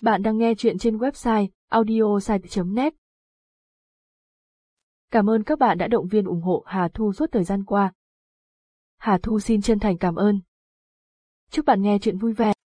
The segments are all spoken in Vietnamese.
Bạn đang nghe chuyện trên website audiosite.net. Cảm ơn các bạn đã động viên ủng hộ Hà Thu suốt thời gian qua. Hà Thu xin chân thành cảm ơn. Chúc bạn nghe chuyện vui vẻ.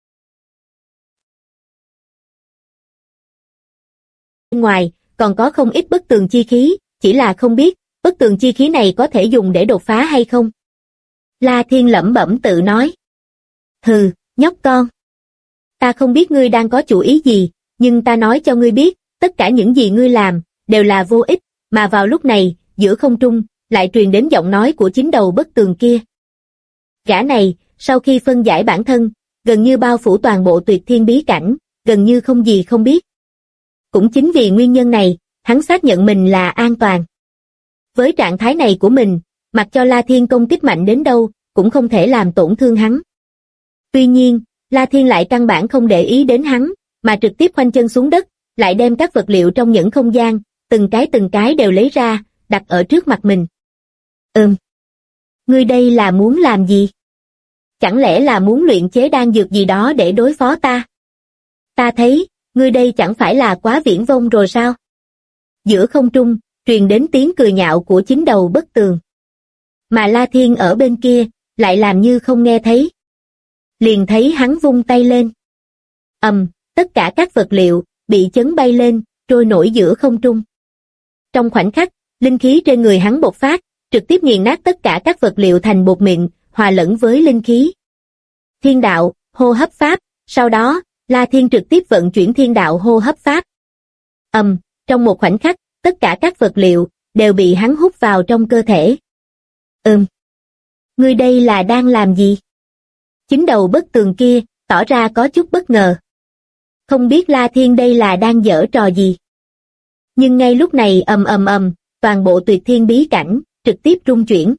Bên ngoài, còn có không ít bức tường chi khí, chỉ là không biết, bức tường chi khí này có thể dùng để đột phá hay không? La Thiên lẩm bẩm tự nói. Hừ, nhóc con. Ta không biết ngươi đang có chủ ý gì, nhưng ta nói cho ngươi biết, tất cả những gì ngươi làm, đều là vô ích, mà vào lúc này, giữa không trung, lại truyền đến giọng nói của chính đầu bức tường kia. Gã này, sau khi phân giải bản thân, gần như bao phủ toàn bộ tuyệt thiên bí cảnh, gần như không gì không biết. Cũng chính vì nguyên nhân này, hắn xác nhận mình là an toàn. Với trạng thái này của mình, mặc cho La Thiên công kích mạnh đến đâu, cũng không thể làm tổn thương hắn. Tuy nhiên, La Thiên lại căn bản không để ý đến hắn, mà trực tiếp khoanh chân xuống đất, lại đem các vật liệu trong những không gian, từng cái đều lấy ra, đặt ở trước mặt mình. Ngươi đây là muốn làm gì? Chẳng lẽ là muốn luyện chế đan dược gì đó để đối phó ta? Ta thấy, ngươi đây chẳng phải là quá viển vông rồi sao? Giữa không trung, truyền đến tiếng cười nhạo của chính đầu bức tường. Mà La Thiên ở bên kia, lại làm như không nghe thấy. Liền thấy hắn vung tay lên. Tất cả các vật liệu, bị chấn bay lên, trôi nổi giữa không trung. Trong khoảnh khắc, linh khí trên người hắn bộc phát, trực tiếp nghiền nát tất cả các vật liệu thành bột mịn, hòa lẫn với linh khí. Thiên đạo, hô hấp pháp, sau đó, La Thiên trực tiếp vận chuyển thiên đạo hô hấp pháp. Trong một khoảnh khắc, tất cả các vật liệu, đều bị hắn hút vào trong cơ thể. Ngươi đây là đang làm gì? Chính đầu bức tường kia, tỏ ra có chút bất ngờ. Không biết La Thiên đây là đang giở trò gì. Nhưng ngay lúc này toàn bộ tuyệt thiên bí cảnh, trực tiếp rung chuyển.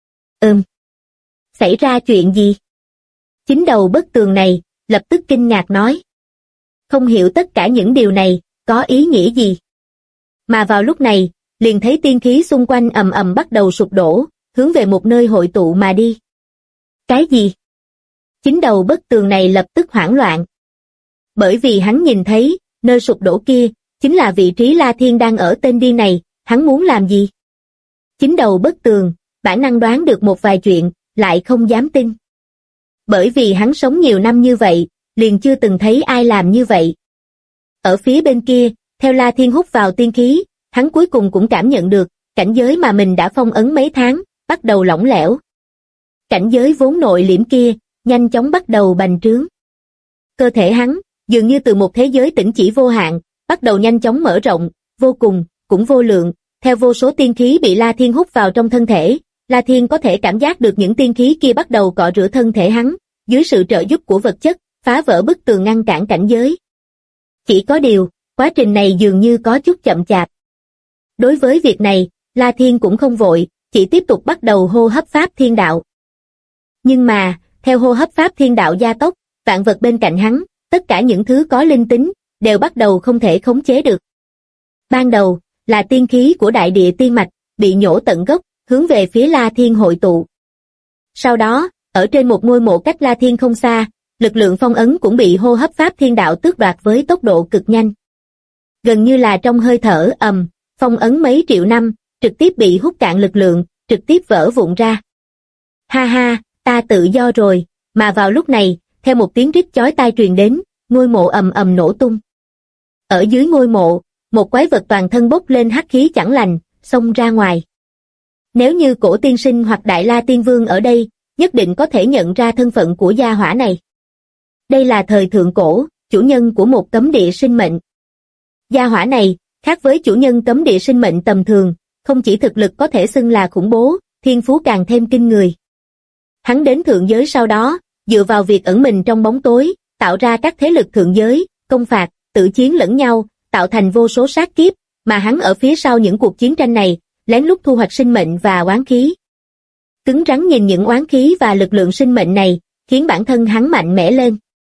Xảy ra chuyện gì? Chính đầu bức tường này, lập tức kinh ngạc nói. Không hiểu tất cả những điều này, có ý nghĩa gì. Mà vào lúc này, liền thấy tiên khí xung quanh bắt đầu sụp đổ, hướng về một nơi hội tụ mà đi. Cái gì? Chính đầu bức tường này lập tức hoảng loạn. Bởi vì hắn nhìn thấy, nơi sụp đổ kia, chính là vị trí La Thiên đang ở tên điên này, hắn muốn làm gì? Chính đầu bức tường, bản năng đoán được một vài chuyện, lại không dám tin. Bởi vì hắn sống nhiều năm như vậy, liền chưa từng thấy ai làm như vậy. Ở phía bên kia, theo La Thiên hút vào tiên khí, hắn cuối cùng cũng cảm nhận được, cảnh giới mà mình đã phong ấn mấy tháng, bắt đầu lỏng lẻo. Cảnh giới vốn nội liễm kia, nhanh chóng bắt đầu bành trướng. Cơ thể hắn, dường như từ một thế giới tĩnh chỉ vô hạn, bắt đầu nhanh chóng mở rộng, vô cùng, cũng vô lượng, theo vô số tiên khí bị La Thiên hút vào trong thân thể, La Thiên có thể cảm giác được những tiên khí kia bắt đầu cọ rửa thân thể hắn, dưới sự trợ giúp của vật chất, phá vỡ bức tường ngăn cản cảnh giới. Chỉ có điều, quá trình này dường như có chút chậm chạp. Đối với việc này, La Thiên cũng không vội, chỉ tiếp tục bắt đầu hô hấp pháp thiên đạo. Nhưng mà, theo hô hấp pháp thiên đạo gia tốc, vạn vật bên cạnh hắn, tất cả những thứ có linh tính, đều bắt đầu không thể khống chế được. Ban đầu, là tiên khí của đại địa tiên mạch, bị nhổ tận gốc, hướng về phía La Thiên hội tụ. Sau đó, ở trên một ngôi mộ cách La Thiên không xa, lực lượng phong ấn cũng bị hô hấp pháp thiên đạo tước đoạt với tốc độ cực nhanh. Gần như là trong hơi thở phong ấn mấy triệu năm, trực tiếp bị hút cạn lực lượng, trực tiếp vỡ vụn ra. Ha ha, ta tự do rồi, mà vào lúc này, theo một tiếng rít chói tai truyền đến, ngôi mộ nổ tung. Ở dưới ngôi mộ, một quái vật toàn thân bốc lên hắc khí chẳng lành, xông ra ngoài. Nếu như Cổ tiên sinh hoặc Đại La Tiên Vương ở đây, nhất định có thể nhận ra thân phận của gia hỏa này. Đây là thời thượng cổ, chủ nhân của một cấm địa sinh mệnh. Gia hỏa này, khác với chủ nhân cấm địa sinh mệnh tầm thường, không chỉ thực lực có thể xưng là khủng bố, thiên phú càng thêm kinh người. Hắn đến thượng giới sau đó, dựa vào việc ẩn mình trong bóng tối, tạo ra các thế lực thượng giới, công phạt, tự chiến lẫn nhau, tạo thành vô số sát kiếp, mà hắn ở phía sau những cuộc chiến tranh này, lén lút thu hoạch sinh mệnh và oán khí. Cứng rắn nhìn những oán khí và lực lượng sinh mệnh này, khiến bản thân hắn mạnh mẽ lên.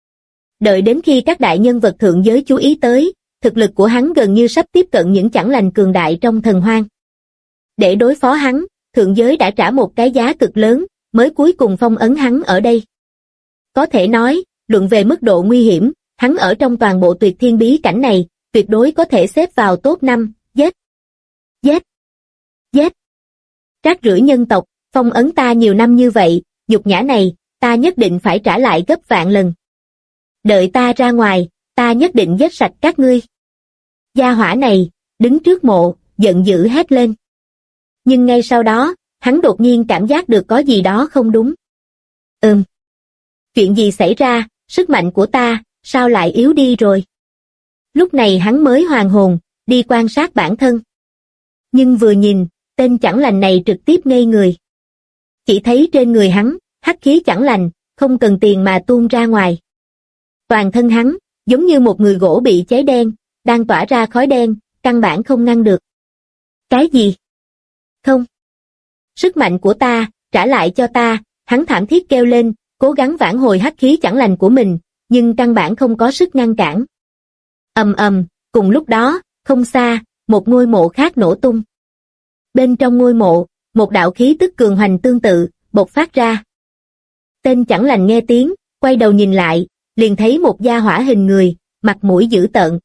Đợi đến khi các đại nhân vật thượng giới chú ý tới, thực lực của hắn gần như sắp tiếp cận những chẳng lành cường đại trong thần hoang. Để đối phó hắn, thượng giới đã trả một cái giá cực lớn, mới cuối cùng phong ấn hắn ở đây. Có thể nói, luận về mức độ nguy hiểm, hắn ở trong toàn bộ tuyệt thiên bí cảnh này, tuyệt đối có thể xếp vào top 5, giết. Giết. Giết. Rác rưởi nhân tộc, phong ấn ta nhiều năm như vậy, nhục nhã này, ta nhất định phải trả lại gấp vạn lần. Đợi ta ra ngoài, ta nhất định giết sạch các ngươi. Gia hỏa này, đứng trước mộ, giận dữ hét lên. Nhưng ngay sau đó, hắn đột nhiên cảm giác được có gì đó không đúng. Chuyện gì xảy ra, sức mạnh của ta, sao lại yếu đi rồi? Lúc này hắn mới hoàn hồn, đi quan sát bản thân. Nhưng vừa nhìn, tên chẳng lành này trực tiếp ngây người. Chỉ thấy trên người hắn, hắc khí chẳng lành, không cần tiền mà tuôn ra ngoài. Toàn thân hắn, giống như một người gỗ bị cháy đen, đang tỏa ra khói đen, căn bản không ngăn được. Cái gì? Không. Sức mạnh của ta, trả lại cho ta, hắn thảm thiết kêu lên, cố gắng vãn hồi hắc khí chẳng lành của mình, nhưng căn bản không có sức ngăn cản. Ầm ầm, cùng lúc đó, không xa, một ngôi mộ khác nổ tung. Bên trong ngôi mộ, một đạo khí tức cường hoành tương tự, bộc phát ra. Tên chẳng lành nghe tiếng, quay đầu nhìn lại, liền thấy một gia hỏa hình người, mặt mũi dữ tợn.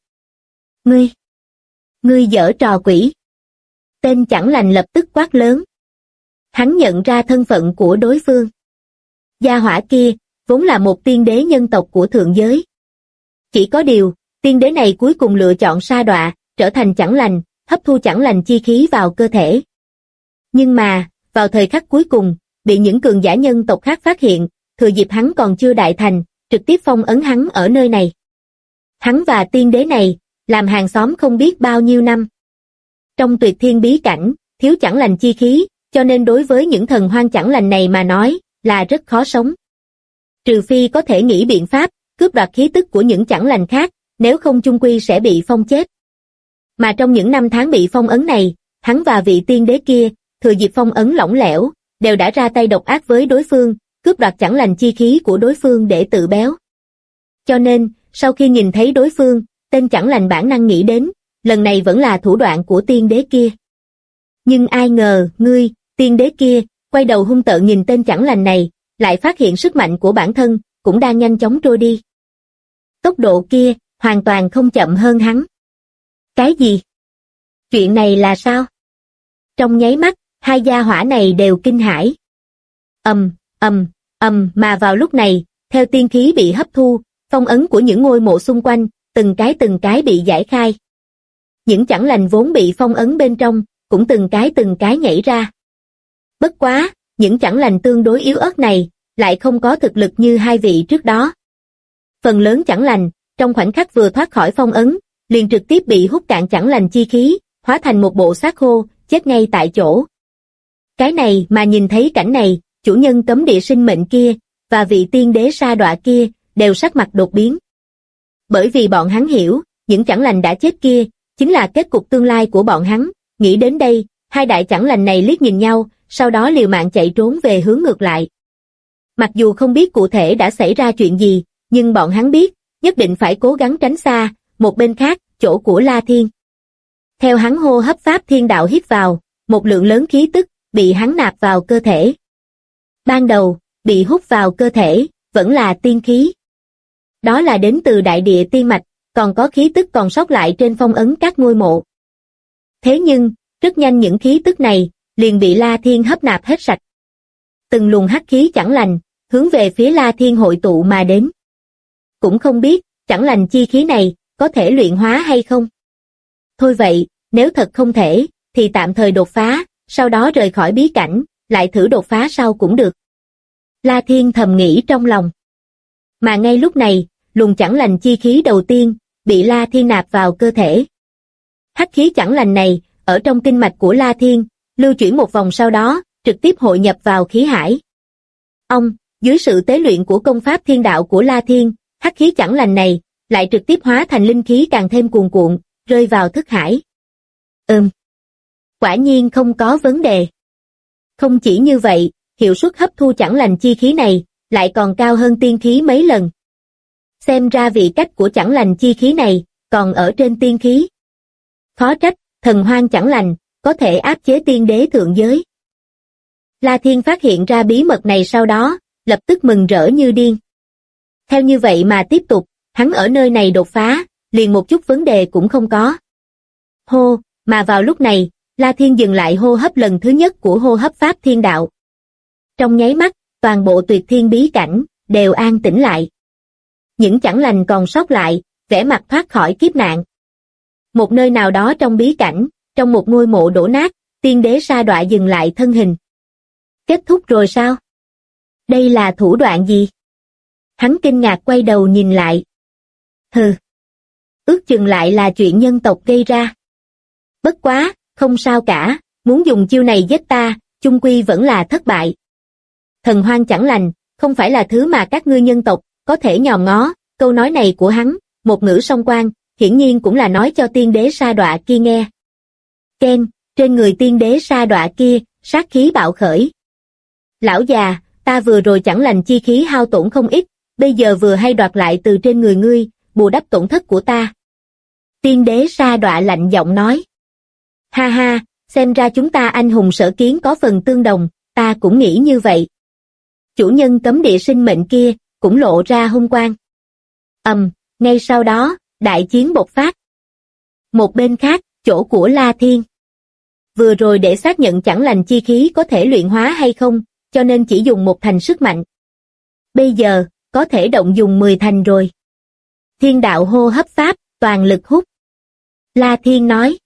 Ngươi giở trò quỷ. Tên chẳng lành lập tức quát lớn. Hắn nhận ra thân phận của đối phương. Gia hỏa kia, vốn là một tiên đế nhân tộc của thượng giới. Chỉ có điều, tiên đế này cuối cùng lựa chọn sa đọa, trở thành chẳng lành, hấp thu chẳng lành chi khí vào cơ thể. Nhưng mà, vào thời khắc cuối cùng, bị những cường giả nhân tộc khác phát hiện, thừa dịp hắn còn chưa đại thành, trực tiếp phong ấn hắn ở nơi này. Hắn và tiên đế này, làm hàng xóm không biết bao nhiêu năm. Trong tuyệt thiên bí cảnh, thiếu chẳng lành chi khí, cho nên đối với những thần hoang chẳng lành này mà nói, là rất khó sống. Trừ phi có thể nghĩ biện pháp, cướp đoạt khí tức của những chẳng lành khác, nếu không chung quy sẽ bị phong chết. Mà trong những năm tháng bị phong ấn này, hắn và vị tiên đế kia, thừa dịp phong ấn lỏng lẻo, đều đã ra tay độc ác với đối phương, cướp đoạt chẳng lành chi khí của đối phương để tự béo. Cho nên, sau khi nhìn thấy đối phương, tên chẳng lành bản năng nghĩ đến, lần này vẫn là thủ đoạn của tiên đế kia. Nhưng ai ngờ, tiên đế kia, quay đầu hung tợn nhìn tên chẳng lành này, lại phát hiện sức mạnh của bản thân, cũng đang nhanh chóng trôi đi. Tốc độ kia, hoàn toàn không chậm hơn hắn. Cái gì? Chuyện này là sao? Trong nháy mắt, hai gia hỏa này đều kinh hãi. Mà vào lúc này, theo tiên khí bị hấp thu, phong ấn của những ngôi mộ xung quanh, từng cái bị giải khai. Những chẳng lành vốn bị phong ấn bên trong, cũng từng cái nhảy ra. Bất quá, những chẳng lành tương đối yếu ớt này, lại không có thực lực như hai vị trước đó. Phần lớn chẳng lành, trong khoảnh khắc vừa thoát khỏi phong ấn, liền trực tiếp bị hút cạn chẳng lành chi khí, hóa thành một bộ xác khô, chết ngay tại chỗ. Cái này mà nhìn thấy cảnh này, chủ nhân cấm địa sinh mệnh kia, và vị tiên đế sa đọa kia, đều sắc mặt đột biến. Bởi vì bọn hắn hiểu, những chẳng lành đã chết kia, chính là kết cục tương lai của bọn hắn. Nghĩ đến đây, hai đại chẳng lành này liếc nhìn nhau, sau đó liều mạng chạy trốn về hướng ngược lại. Mặc dù không biết cụ thể đã xảy ra chuyện gì, nhưng bọn hắn biết, nhất định phải cố gắng tránh xa, một bên khác, chỗ của La Thiên. Theo hắn hô hấp pháp thiên đạo hít vào, một lượng lớn khí tức, bị hắn nạp vào cơ thể. Ban đầu, bị hút vào cơ thể, vẫn là tiên khí. Đó là đến từ đại địa tiên mạch, còn có khí tức còn sót lại trên phong ấn các ngôi mộ. Thế nhưng, rất nhanh những khí tức này, liền bị La Thiên hấp nạp hết sạch. Từng luồng hắc khí chẳng lành, hướng về phía La Thiên hội tụ mà đến. Cũng không biết, chẳng lành chi khí này, có thể luyện hóa hay không? Thôi vậy, nếu thật không thể, thì tạm thời đột phá, sau đó rời khỏi bí cảnh, lại thử đột phá sau cũng được. La Thiên thầm nghĩ trong lòng. Mà ngay lúc này, luồng chẳng lành chi khí đầu tiên, bị La Thiên nạp vào cơ thể. Hắc khí chẳng lành này, ở trong kinh mạch của La Thiên, lưu chuyển một vòng sau đó, trực tiếp hội nhập vào khí hải. Dưới sự tế luyện của công pháp thiên đạo của La Thiên, hắc khí chẳng lành này, lại trực tiếp hóa thành linh khí càng thêm cuồn cuộn, rơi vào thức hải. Quả nhiên không có vấn đề. Không chỉ như vậy, hiệu suất hấp thu chẳng lành chi khí này, lại còn cao hơn tiên khí mấy lần. Xem ra vị cách của chẳng lành chi khí này, còn ở trên tiên khí. Khó trách, thần hoang chẳng lành, có thể áp chế tiên đế thượng giới. La Thiên phát hiện ra bí mật này sau đó, lập tức mừng rỡ như điên. Theo như vậy mà tiếp tục, hắn ở nơi này đột phá, liền một chút vấn đề cũng không có. Hô, mà vào lúc này, La Thiên dừng lại hô hấp lần thứ nhất của hô hấp pháp thiên đạo. Trong nháy mắt, toàn bộ tuyệt thiên bí cảnh, đều an tĩnh lại. Những chẳng lành còn sót lại, vẻ mặt thoát khỏi kiếp nạn. Một nơi nào đó trong bí cảnh, trong một ngôi mộ đổ nát, tiên đế Sa Đọa dừng lại thân hình. Kết thúc rồi sao? Đây là thủ đoạn gì? Hắn kinh ngạc quay đầu nhìn lại. Hừ. Ước chừng lại là chuyện nhân tộc gây ra. Bất quá, không sao cả, muốn dùng chiêu này giết ta, chung quy vẫn là thất bại. Thần hoang chẳng lành, không phải là thứ mà các ngươi nhân tộc có thể nhòm ngó. Câu nói này của hắn, một ngữ song quan, hiển nhiên cũng là nói cho tiên đế Sa Đọa kia nghe. Ken, trên người tiên đế Sa Đọa kia, sát khí bạo khởi. Lão già, ta vừa rồi chẳng lành chi khí hao tổn không ít, bây giờ vừa hay đoạt lại từ trên người ngươi, bù đắp tổn thất của ta. Tiên đế Sa Đọa lạnh giọng nói. Ha ha, xem ra chúng ta anh hùng sở kiến có phần tương đồng, ta cũng nghĩ như vậy. Chủ nhân cấm địa sinh mệnh kia, cũng lộ ra hung quang. Ngay sau đó, đại chiến bộc phát. Một bên khác, chỗ của La Thiên. Vừa rồi để xác nhận chẳng lành chi khí có thể luyện hóa hay không, cho nên chỉ dùng một thành sức mạnh. Bây giờ, có thể động dùng 10 thành rồi. Thiên đạo hô hấp pháp, toàn lực hút. La Thiên nói.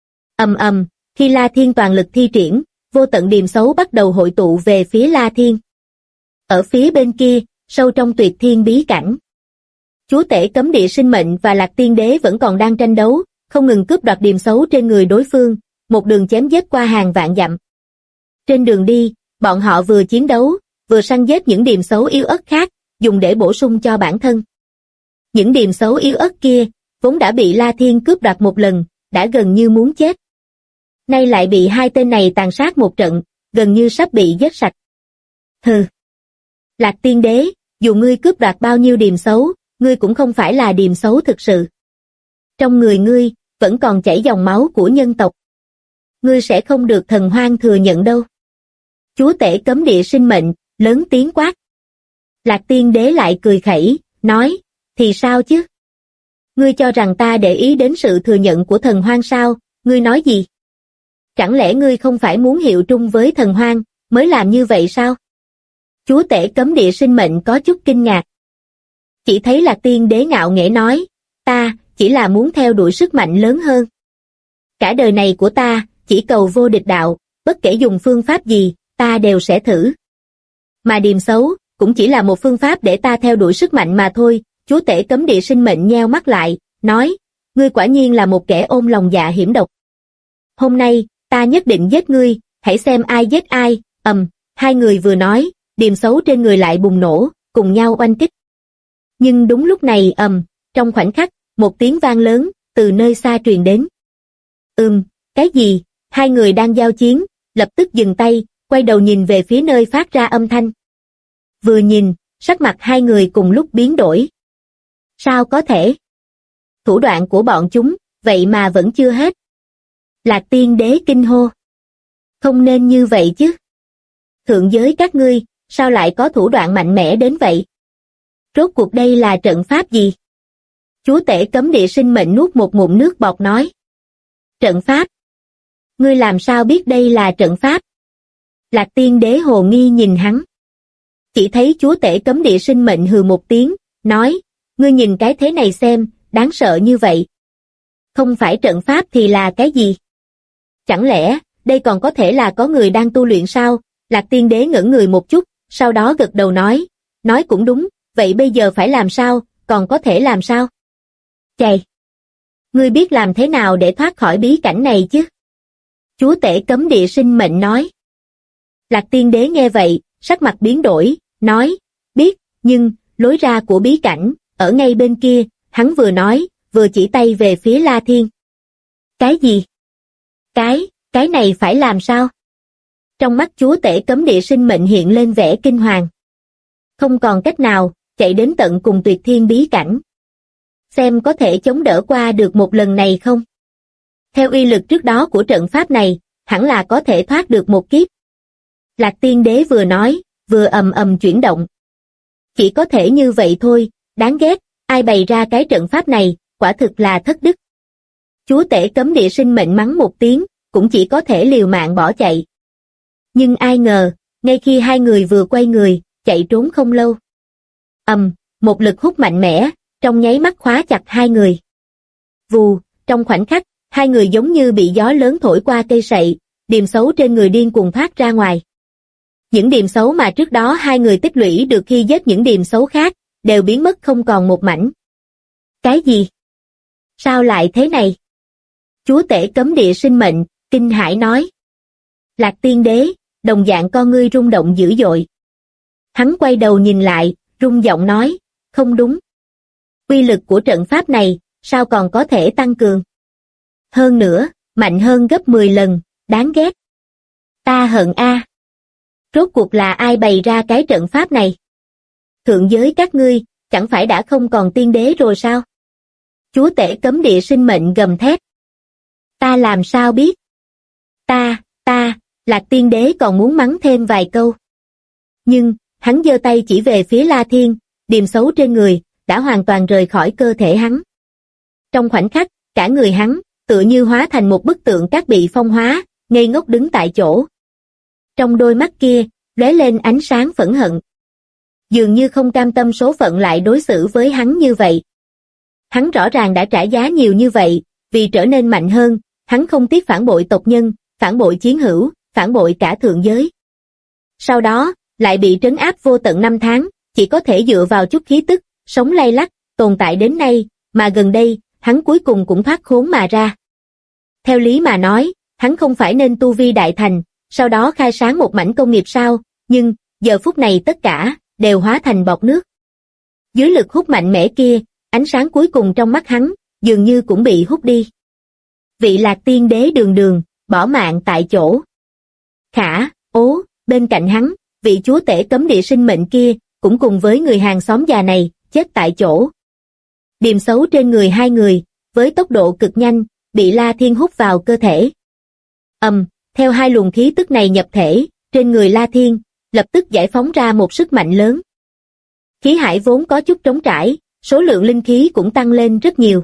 Khi La Thiên toàn lực thi triển, vô tận điềm xấu bắt đầu hội tụ về phía La Thiên. Ở phía bên kia, sâu trong tuyệt thiên bí cảnh. Chúa tể cấm địa sinh mệnh và Lạc Tiên Đế vẫn còn đang tranh đấu, không ngừng cướp đoạt điềm xấu trên người đối phương, một đường chém giết qua hàng vạn dặm. Trên đường đi, bọn họ vừa chiến đấu, vừa săn giết những điềm xấu yếu ớt khác, dùng để bổ sung cho bản thân. Những điềm xấu yếu ớt kia, vốn đã bị La Thiên cướp đoạt một lần, đã gần như muốn chết. Nay lại bị hai tên này tàn sát một trận, gần như sắp bị giết sạch. Hừ. Lạc Tiên Đế, dù ngươi cướp đoạt bao nhiêu điềm xấu, ngươi cũng không phải là điềm xấu thực sự. Trong người ngươi, vẫn còn chảy dòng máu của nhân tộc. Ngươi sẽ không được thần hoang thừa nhận đâu. Chúa tể cấm địa sinh mệnh, lớn tiếng quát. Lạc Tiên Đế lại cười khẩy, nói, thì sao chứ? Ngươi cho rằng ta để ý đến sự thừa nhận của thần hoang sao, ngươi nói gì? Chẳng lẽ ngươi không phải muốn hiệu trung với thần hoang, mới làm như vậy sao? Chúa tể cấm địa sinh mệnh có chút kinh ngạc. Chỉ thấy Lạc Tiên Đế ngạo nghễ nói, ta, chỉ là muốn theo đuổi sức mạnh lớn hơn. Cả đời này của ta, chỉ cầu vô địch đạo, bất kể dùng phương pháp gì, ta đều sẽ thử. Mà điềm xấu, cũng chỉ là một phương pháp để ta theo đuổi sức mạnh mà thôi. Chúa tể cấm địa sinh mệnh nheo mắt lại, nói, ngươi quả nhiên là một kẻ ôm lòng dạ hiểm độc. Hôm nay, ta nhất định giết ngươi, hãy xem ai giết ai. Hai người vừa nói, điềm xấu trên người lại bùng nổ, cùng nhau oanh kích. Nhưng đúng lúc này trong khoảnh khắc, một tiếng vang lớn, từ nơi xa truyền đến. Cái gì? Hai người đang giao chiến, lập tức dừng tay, quay đầu nhìn về phía nơi phát ra âm thanh. Vừa nhìn, sắc mặt hai người cùng lúc biến đổi. Sao có thể? Thủ đoạn của bọn chúng, vậy mà vẫn chưa hết. Lạc Tiên Đế kinh hô. Không nên như vậy chứ. Thượng giới các ngươi, sao lại có thủ đoạn mạnh mẽ đến vậy? Rốt cuộc đây là trận pháp gì? Chúa tể cấm địa sinh mệnh nuốt một ngụm nước bọt nói. Trận pháp? Ngươi làm sao biết đây là trận pháp? Lạc Tiên Đế hồ nghi nhìn hắn. Chỉ thấy chúa tể cấm địa sinh mệnh hừ một tiếng, nói, ngươi nhìn cái thế này xem, đáng sợ như vậy. Không phải trận pháp thì là cái gì? Chẳng lẽ, đây còn có thể là có người đang tu luyện sao? Lạc Tiên Đế ngẩn người một chút, sau đó gật đầu nói cũng đúng, vậy bây giờ phải làm sao, còn có thể làm sao? Chày! Ngươi biết làm thế nào để thoát khỏi bí cảnh này chứ? Chúa tể cấm địa sinh mệnh nói. Lạc Tiên Đế nghe vậy, sắc mặt biến đổi, nói, biết, nhưng, lối ra của bí cảnh, ở ngay bên kia, hắn vừa nói, vừa chỉ tay về phía La Thiên. Cái gì? Cái này phải làm sao? Trong mắt chúa tể cấm địa sinh mệnh hiện lên vẻ kinh hoàng. Không còn cách nào, chạy đến tận cùng tuyệt thiên bí cảnh. Xem có thể chống đỡ qua được một lần này không? Theo uy lực trước đó của trận pháp này, hẳn là có thể thoát được một kiếp. Lạc Tiên Đế vừa nói, vừa ầm ầm chuyển động. Chỉ có thể như vậy thôi, đáng ghét, ai bày ra cái trận pháp này, quả thực là thất đức. Chúa tể cấm địa sinh mệnh mắng một tiếng, cũng chỉ có thể liều mạng bỏ chạy. Nhưng ai ngờ, ngay khi hai người vừa quay người, chạy trốn không lâu. Một lực hút mạnh mẽ, trong nháy mắt khóa chặt hai người. Vù, trong khoảnh khắc, hai người giống như bị gió lớn thổi qua cây sậy, điềm xấu trên người điên cuồng thoát ra ngoài. Những điềm xấu mà trước đó hai người tích lũy được khi giết những điềm xấu khác, đều biến mất không còn một mảnh. Cái gì? Sao lại thế này? Chúa tể cấm địa sinh mệnh, kinh hãi nói. Lạc Tiên Đế, đồng dạng con ngươi rung động dữ dội. Hắn quay đầu nhìn lại, rung giọng nói, không đúng. Uy lực của trận pháp này, sao còn có thể tăng cường? Hơn nữa, mạnh hơn gấp 10 lần, đáng ghét. Ta hận a. Rốt cuộc là ai bày ra cái trận pháp này? Thượng giới các ngươi, chẳng phải đã không còn tiên đế rồi sao? Chúa tể cấm địa sinh mệnh gầm thét. Ta làm sao biết? Lạc Tiên Đế còn muốn mắng thêm vài câu. Nhưng, hắn giơ tay chỉ về phía La Thiên, điềm xấu trên người, đã hoàn toàn rời khỏi cơ thể hắn. Trong khoảnh khắc, cả người hắn, tựa như hóa thành một bức tượng cát bị phong hóa, ngây ngốc đứng tại chỗ. Trong đôi mắt kia, lóe lên ánh sáng phẫn hận. Dường như không cam tâm số phận lại đối xử với hắn như vậy. Hắn rõ ràng đã trả giá nhiều như vậy, vì trở nên mạnh hơn, hắn không tiếc phản bội tộc nhân, phản bội chiến hữu, phản bội cả thượng giới. Sau đó, lại bị trấn áp vô tận 5 tháng, chỉ có thể dựa vào chút khí tức, sống lay lắt, tồn tại đến nay, mà gần đây, hắn cuối cùng cũng thoát khốn mà ra. Theo lý mà nói, hắn không phải nên tu vi đại thành, sau đó khai sáng một mảnh công nghiệp sao, nhưng, giờ phút này tất cả, đều hóa thành bọt nước. Dưới lực hút mạnh mẽ kia, ánh sáng cuối cùng trong mắt hắn, dường như cũng bị hút đi. Vị Lạc Tiên Đế đường đường, bỏ mạng tại chỗ. Khả, bên cạnh hắn, vị chúa tể cấm địa sinh mệnh kia, cũng cùng với người hàng xóm già này, chết tại chỗ. Điềm xấu trên người hai người, với tốc độ cực nhanh, bị La Thiên hút vào cơ thể. Theo hai luồng khí tức này nhập thể, trên người La Thiên, lập tức giải phóng ra một sức mạnh lớn. Khí hải vốn có chút trống trải, số lượng linh khí cũng tăng lên rất nhiều.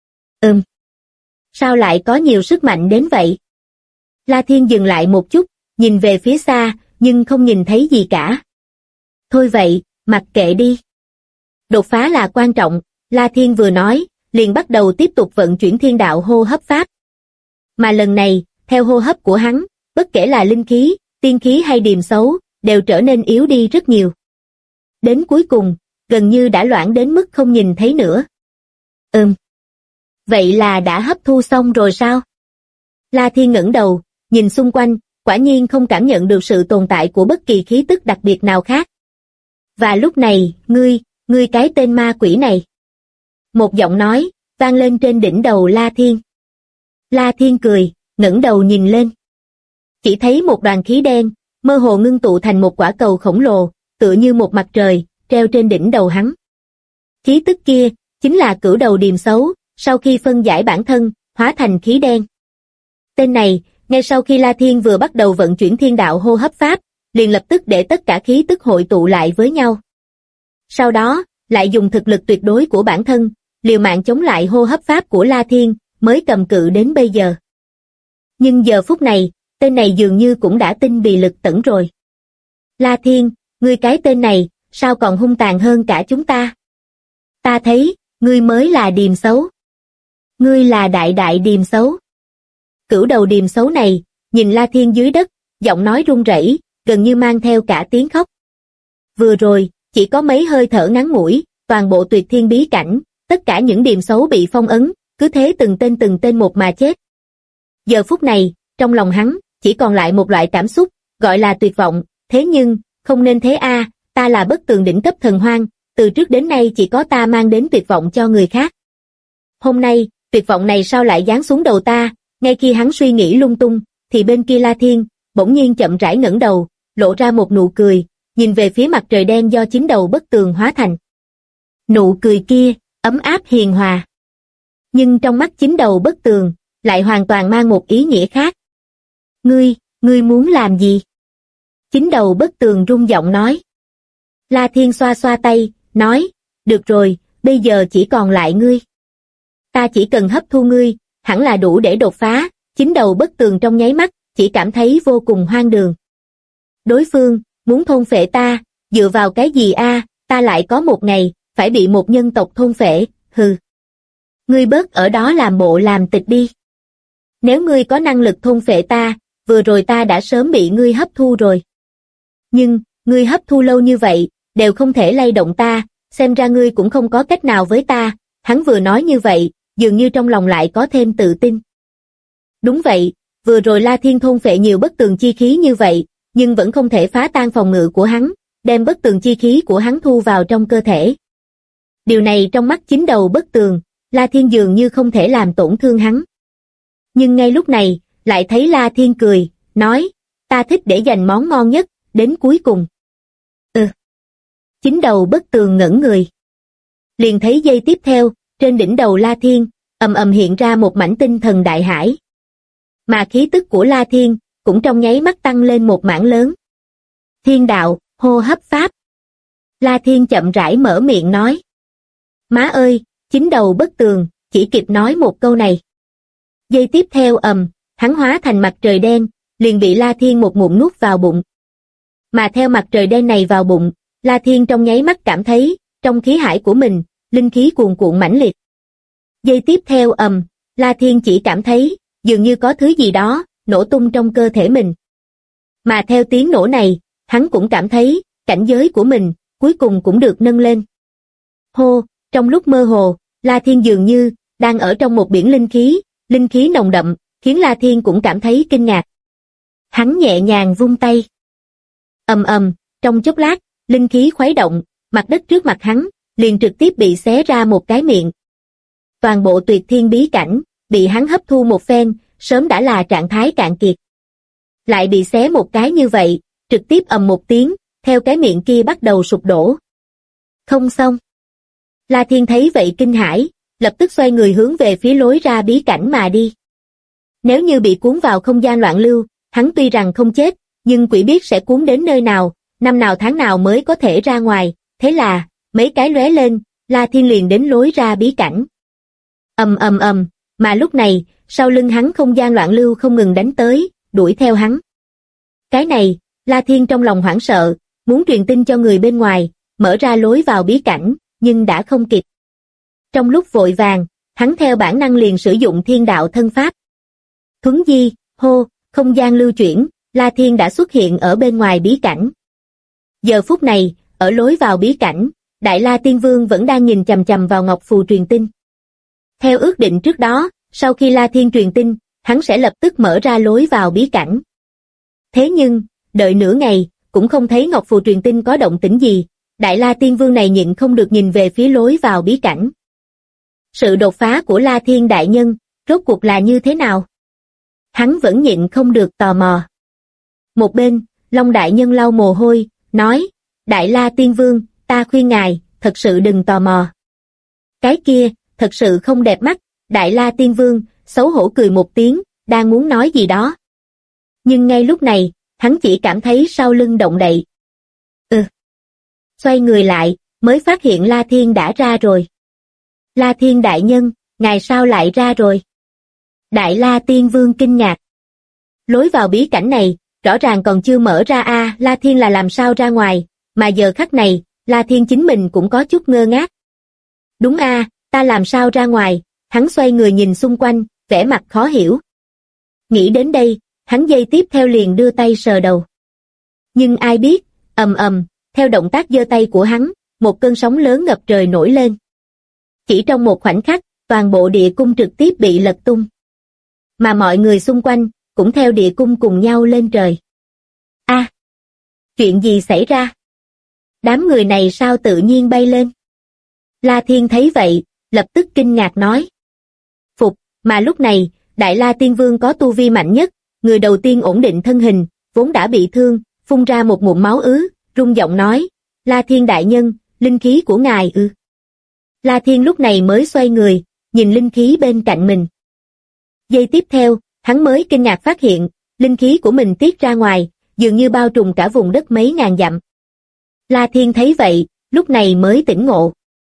Sao lại có nhiều sức mạnh đến vậy? La Thiên dừng lại một chút, nhìn về phía xa, nhưng không nhìn thấy gì cả. Thôi vậy, mặc kệ đi. Đột phá là quan trọng, La Thiên vừa nói, liền bắt đầu tiếp tục vận chuyển thiên đạo hô hấp pháp. Mà lần này, theo hô hấp của hắn, bất kể là linh khí, tiên khí hay điềm xấu, đều trở nên yếu đi rất nhiều. Đến cuối cùng, gần như đã loãng đến mức không nhìn thấy nữa. Vậy là đã hấp thu xong rồi sao? La Thiên ngẩng đầu, nhìn xung quanh, quả nhiên không cảm nhận được sự tồn tại của bất kỳ khí tức đặc biệt nào khác. Và lúc này, ngươi cái tên ma quỷ này. Một giọng nói, vang lên trên đỉnh đầu La Thiên. La Thiên cười, ngẩng đầu nhìn lên. Chỉ thấy một đoàn khí đen, mơ hồ ngưng tụ thành một quả cầu khổng lồ, tựa như một mặt trời, treo trên đỉnh đầu hắn. Khí tức kia, chính là cửu đầu điềm xấu, sau khi phân giải bản thân, hóa thành khí đen. Tên này, ngay sau khi La Thiên vừa bắt đầu vận chuyển thiên đạo hô hấp pháp, liền lập tức để tất cả khí tức hội tụ lại với nhau. Sau đó, lại dùng thực lực tuyệt đối của bản thân, liều mạng chống lại hô hấp pháp của La Thiên, mới cầm cự đến bây giờ. Nhưng giờ phút này, tên này dường như cũng đã tinh bì lực tẩn rồi. La Thiên, ngươi cái tên này, sao còn hung tàn hơn cả chúng ta? Ta thấy, ngươi mới là điềm xấu. Ngươi là đại điềm xấu. Cửu đầu điềm xấu này, nhìn La Thiên dưới đất, giọng nói run rẩy, gần như mang theo cả tiếng khóc. Vừa rồi, chỉ có mấy hơi thở ngắn ngủi, toàn bộ tuyệt thiên bí cảnh, tất cả những điềm xấu bị phong ấn, cứ thế từng tên một mà chết. Giờ phút này, trong lòng hắn, chỉ còn lại một loại cảm xúc, gọi là tuyệt vọng, thế nhưng, không nên thế a, ta là bất tường đỉnh cấp thần hoang, từ trước đến nay chỉ có ta mang đến tuyệt vọng cho người khác. Hôm nay, tuyệt vọng này sao lại giáng xuống đầu ta? Ngay khi hắn suy nghĩ lung tung, thì bên kia La Thiên, bỗng nhiên chậm rãi ngẩng đầu, lộ ra một nụ cười, nhìn về phía mặt trời đen do chính đầu bất tường hóa thành. Nụ cười kia, ấm áp hiền hòa. Nhưng trong mắt chính đầu bất tường, lại hoàn toàn mang một ý nghĩa khác. Ngươi muốn làm gì? Chính đầu bất tường rung giọng nói. La Thiên xoa xoa tay, nói, được rồi, bây giờ chỉ còn lại ngươi. Ta chỉ cần hấp thu ngươi, hẳn là đủ để đột phá. Chính đầu bất tường trong nháy mắt, chỉ cảm thấy vô cùng hoang đường. Đối phương, muốn thôn phệ ta, dựa vào cái gì a? Ta lại có một ngày, phải bị một nhân tộc thôn phệ, hừ. Ngươi bớt ở đó làm bộ làm tịch đi. Nếu ngươi có năng lực thôn phệ ta, vừa rồi ta đã sớm bị ngươi hấp thu rồi. Nhưng, ngươi hấp thu lâu như vậy, đều không thể lay động ta, xem ra ngươi cũng không có cách nào với ta. Hắn vừa nói như vậy, dường như trong lòng lại có thêm tự tin. Đúng vậy, vừa rồi La Thiên thôn phệ nhiều bất tường chi khí như vậy, nhưng vẫn không thể phá tan phòng ngự của hắn, đem bất tường chi khí của hắn thu vào trong cơ thể. Điều này trong mắt chính đầu bất tường, La Thiên dường như không thể làm tổn thương hắn. Nhưng ngay lúc này, lại thấy La Thiên cười, nói, ta thích để dành món ngon nhất, đến cuối cùng. Chính đầu bất tường ngẩn người. Liền thấy giây tiếp theo, trên đỉnh đầu La Thiên, ầm ầm hiện ra một mảnh tinh thần đại hải. Mà khí tức của La Thiên, cũng trong nháy mắt tăng lên một mảng lớn. Thiên đạo, hô hấp pháp. La Thiên chậm rãi mở miệng nói. Má ơi, chính đầu bất tường, chỉ kịp nói một câu này. Giây tiếp theo hắn hóa thành mặt trời đen, liền bị La Thiên một ngụm nuốt vào bụng. Mà theo mặt trời đen này vào bụng, La Thiên trong nháy mắt cảm thấy, trong khí hải của mình, linh khí cuồn cuộn mãnh liệt. Giây tiếp theo La Thiên chỉ cảm thấy, dường như có thứ gì đó, nổ tung trong cơ thể mình. Mà theo tiếng nổ này, hắn cũng cảm thấy, cảnh giới của mình, cuối cùng cũng được nâng lên. Hô, trong lúc mơ hồ, La Thiên dường như, đang ở trong một biển linh khí nồng đậm, khiến La Thiên cũng cảm thấy kinh ngạc. Hắn nhẹ nhàng vung tay. Trong chốc lát, linh khí khuấy động, mặt đất trước mặt hắn, liền trực tiếp bị xé ra một cái miệng. Toàn bộ tuyệt thiên bí cảnh, bị hắn hấp thu một phen, sớm đã là trạng thái cạn kiệt. Lại bị xé một cái như vậy, trực tiếp một tiếng, theo cái miệng kia bắt đầu sụp đổ. Không xong. La Thiên thấy vậy kinh hãi, lập tức xoay người hướng về phía lối ra bí cảnh mà đi. Nếu như bị cuốn vào không gian loạn lưu, hắn tuy rằng không chết, nhưng quỷ biết sẽ cuốn đến nơi nào, năm nào tháng nào mới có thể ra ngoài, thế là, mấy cái lóe lên, La Thiên liền đến lối ra bí cảnh. Mà lúc này, sau lưng hắn không gian loạn lưu không ngừng đánh tới, đuổi theo hắn. Cái này, La Thiên trong lòng hoảng sợ, muốn truyền tin cho người bên ngoài, mở ra lối vào bí cảnh, nhưng đã không kịp. Trong lúc vội vàng, hắn theo bản năng liền sử dụng thiên đạo thân pháp. Thuấn di, hô, không gian lưu chuyển, La Thiên đã xuất hiện ở bên ngoài bí cảnh. Giờ phút này, ở lối vào bí cảnh, Đại La Tiên Vương vẫn đang nhìn chằm chằm vào ngọc phù truyền tin. Theo ước định trước đó, sau khi La Thiên truyền tin, hắn sẽ lập tức mở ra lối vào bí cảnh. Thế nhưng, đợi nửa ngày, cũng không thấy ngọc phù truyền tin có động tĩnh gì, Đại La Tiên Vương này nhịn không được nhìn về phía lối vào bí cảnh. Sự đột phá của La Thiên đại nhân, rốt cuộc là như thế nào? Hắn vẫn nhịn không được tò mò. Một bên, Long đại nhân lau mồ hôi, nói, Đại La Tiên Vương, ta khuyên ngài, thật sự đừng tò mò. Cái kia, thật sự không đẹp mắt, Đại La Tiên Vương, xấu hổ cười một tiếng, đang muốn nói gì đó. Nhưng ngay lúc này, hắn chỉ cảm thấy sau lưng động đậy. Xoay người lại, mới phát hiện La Thiên đã ra rồi. La Thiên đại nhân, ngài sao lại ra rồi? Đại La Tiên Vương kinh ngạc. Lối vào bí cảnh này, rõ ràng còn chưa mở ra a, La Thiên là làm sao ra ngoài, mà giờ khắc này, La Thiên chính mình cũng có chút ngơ ngác. Đúng a, ta làm sao ra ngoài? Hắn xoay người nhìn xung quanh, vẻ mặt khó hiểu. Nghĩ đến đây, hắn giây tiếp theo liền đưa tay sờ đầu. Nhưng ai biết, theo động tác giơ tay của hắn, một cơn sóng lớn ngập trời nổi lên. Chỉ trong một khoảnh khắc, toàn bộ địa cung trực tiếp bị lật tung. Mà mọi người xung quanh, cũng theo địa cung cùng nhau lên trời. Chuyện gì xảy ra? Đám người này sao tự nhiên bay lên? La Thiên thấy vậy, lập tức kinh ngạc nói. Phục, mà lúc này, Đại La Tiên Vương có tu vi mạnh nhất, người đầu tiên ổn định thân hình, vốn đã bị thương, phun ra một ngụm máu ứ, rung giọng nói, La Thiên đại nhân, linh khí của ngài ư. La Thiên lúc này mới xoay người, nhìn linh khí bên cạnh mình. Giây tiếp theo, hắn mới kinh ngạc phát hiện, linh khí của mình tiết ra ngoài, dường như bao trùm cả vùng đất mấy ngàn dặm. La Thiên thấy vậy, lúc này mới tỉnh ngộ.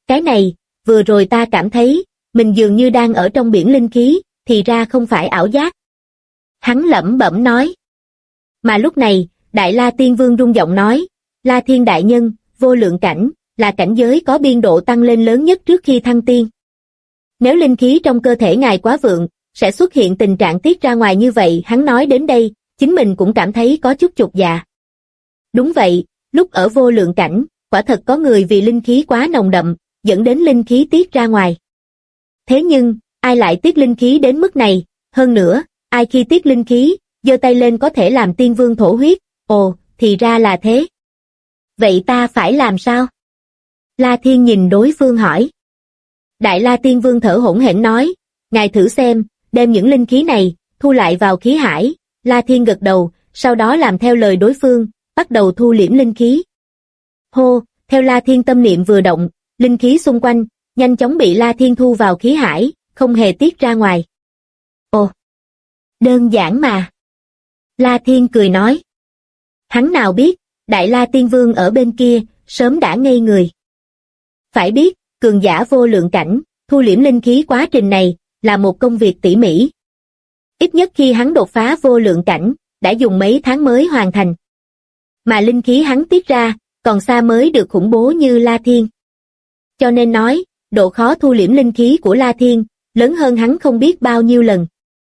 Cái này, vừa rồi ta cảm thấy, mình dường như đang ở trong biển linh khí, thì ra không phải ảo giác. Hắn lẩm bẩm nói. Mà lúc này, Đại La Tiên Vương rung giọng nói, La Thiên đại nhân, vô lượng cảnh, là cảnh giới có biên độ tăng lên lớn nhất trước khi thăng tiên. Nếu linh khí trong cơ thể ngài quá vượng, sẽ xuất hiện tình trạng tiết ra ngoài như vậy. Hắn nói đến đây, chính mình cũng cảm thấy có chút chột dạ. Đúng vậy, lúc ở vô lượng cảnh, quả thật có người vì linh khí quá nồng đậm, dẫn đến linh khí tiết ra ngoài. Thế nhưng, ai lại tiết linh khí đến mức này? Hơn nữa, ai khi tiết linh khí, giơ tay lên có thể làm tiên vương thổ huyết? Ồ, thì ra là thế. Vậy ta phải làm sao? La Thiên nhìn đối phương hỏi. Đại La Tiên Vương thở hổn hển nói, ngài thử xem, đem những linh khí này, thu lại vào khí hải. La Thiên gật đầu, sau đó làm theo lời đối phương, bắt đầu thu liễm linh khí. Hô, theo La Thiên tâm niệm vừa động, linh khí xung quanh, nhanh chóng bị La Thiên thu vào khí hải, không hề tiết ra ngoài. Ồ, đơn giản mà. La Thiên cười nói. Hắn nào biết, Đại La Tiên Vương ở bên kia, sớm đã ngây người. Phải biết, cường giả vô lượng cảnh, thu liễm linh khí quá trình này, là một công việc tỉ mỉ. Ít nhất khi hắn đột phá vô lượng cảnh, đã dùng mấy tháng mới hoàn thành. Mà linh khí hắn tiết ra, còn xa mới được khủng bố như La Thiên. Cho nên nói, độ khó thu liễm linh khí của La Thiên, lớn hơn hắn không biết bao nhiêu lần.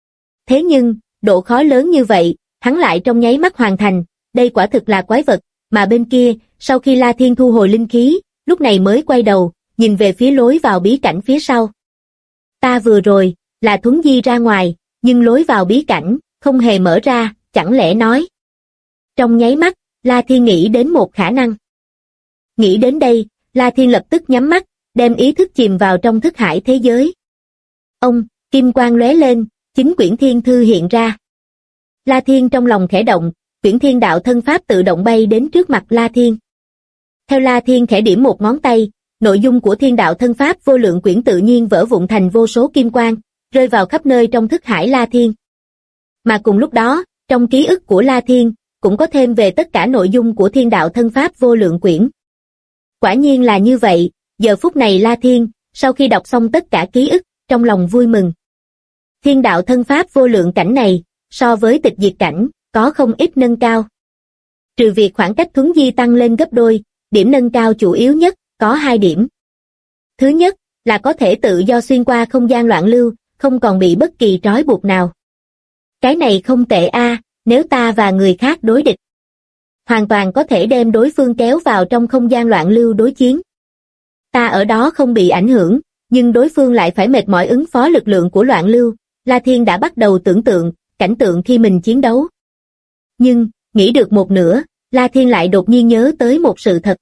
Thế nhưng, độ khó lớn như vậy, hắn lại trong nháy mắt hoàn thành, đây quả thực là quái vật, mà bên kia, sau khi La Thiên thu hồi linh khí, lúc này mới quay đầu, nhìn về phía lối vào bí cảnh phía sau. Ta vừa rồi, là thuấn di ra ngoài, nhưng lối vào bí cảnh, không hề mở ra, chẳng lẽ nói. Trong nháy mắt, La Thiên nghĩ đến một khả năng. Nghĩ đến đây, La Thiên lập tức nhắm mắt, đem ý thức chìm vào trong thức hải thế giới. Ông, kim quang lóe lên, 9 quyển thiên thư hiện ra. La Thiên trong lòng khẽ động, quyển thiên đạo thân pháp tự động bay đến trước mặt La Thiên. Theo La Thiên khẽ điểm một ngón tay, nội dung của thiên đạo thân pháp vô lượng quyển tự nhiên vỡ vụn thành vô số kim quang, rơi vào khắp nơi trong thức hải La Thiên. Mà cùng lúc đó, trong ký ức của La Thiên, cũng có thêm về tất cả nội dung của thiên đạo thân pháp vô lượng quyển. Quả nhiên là như vậy, giờ phút này La Thiên, sau khi đọc xong tất cả ký ức, trong lòng vui mừng. Thiên đạo thân pháp vô lượng cảnh này, so với tịch diệt cảnh, có không ít nâng cao. Trừ việc khoảng cách thuấn di tăng lên gấp đôi, điểm nâng cao chủ yếu nhất, có 2 điểm. Thứ nhất, là có thể tự do xuyên qua không gian loạn lưu, không còn bị bất kỳ trói buộc nào. Cái này không tệ nếu ta và người khác đối địch. Hoàn toàn có thể đem đối phương kéo vào trong không gian loạn lưu đối chiến. Ta ở đó không bị ảnh hưởng, nhưng đối phương lại phải mệt mỏi ứng phó lực lượng của loạn lưu. La Thiên đã bắt đầu tưởng tượng, cảnh tượng khi mình chiến đấu. Nhưng, nghĩ được một nửa, La Thiên lại đột nhiên nhớ tới một sự thật.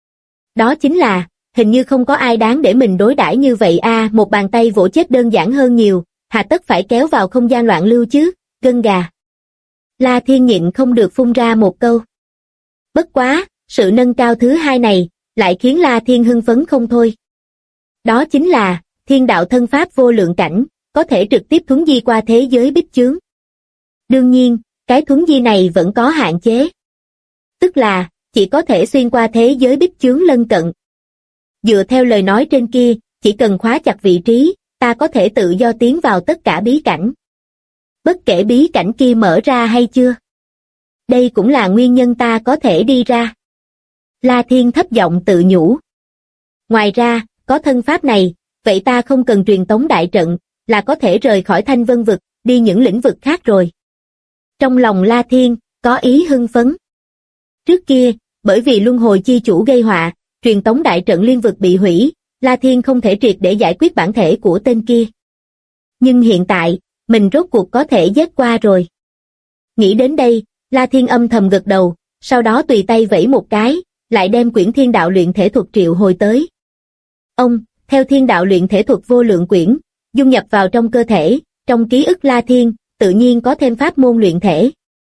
Đó chính là, hình như không có ai đáng để mình đối đãi như vậy một bàn tay vỗ chết đơn giản hơn nhiều, hà tất phải kéo vào không gian loạn lưu chứ, gân gà. La Thiên nhịn không được phun ra một câu. Bất quá, sự nâng cao thứ hai này, lại khiến La Thiên hưng phấn không thôi. Đó chính là, thiên đạo thân pháp vô lượng cảnh, có thể trực tiếp thuấn di qua thế giới bích chướng. Đương nhiên, cái thuấn di này vẫn có hạn chế. Tức là, chỉ có thể xuyên qua thế giới bích chướng lân cận. Dựa theo lời nói trên kia, chỉ cần khóa chặt vị trí, ta có thể tự do tiến vào tất cả bí cảnh. Bất kể bí cảnh kia mở ra hay chưa. Đây cũng là nguyên nhân ta có thể đi ra. La Thiên thấp giọng tự nhủ. Ngoài ra, có thân pháp này, vậy ta không cần truyền tống đại trận, là có thể rời khỏi Thanh Vân vực, đi những lĩnh vực khác rồi. Trong lòng La Thiên, có ý hưng phấn. Trước kia, bởi vì luân hồi chi chủ gây họa, truyền tống đại trận liên vực bị hủy, La Thiên không thể triệt để giải quyết bản thể của tên kia. Nhưng hiện tại, mình rốt cuộc có thể giết qua rồi. Nghĩ đến đây, La Thiên âm thầm gật đầu, sau đó tùy tay vẫy một cái, lại đem quyển thiên đạo luyện thể thuật triệu hồi tới. Ông, theo thiên đạo luyện thể thuật vô lượng quyển, dung nhập vào trong cơ thể, trong ký ức La Thiên, tự nhiên có thêm pháp môn luyện thể.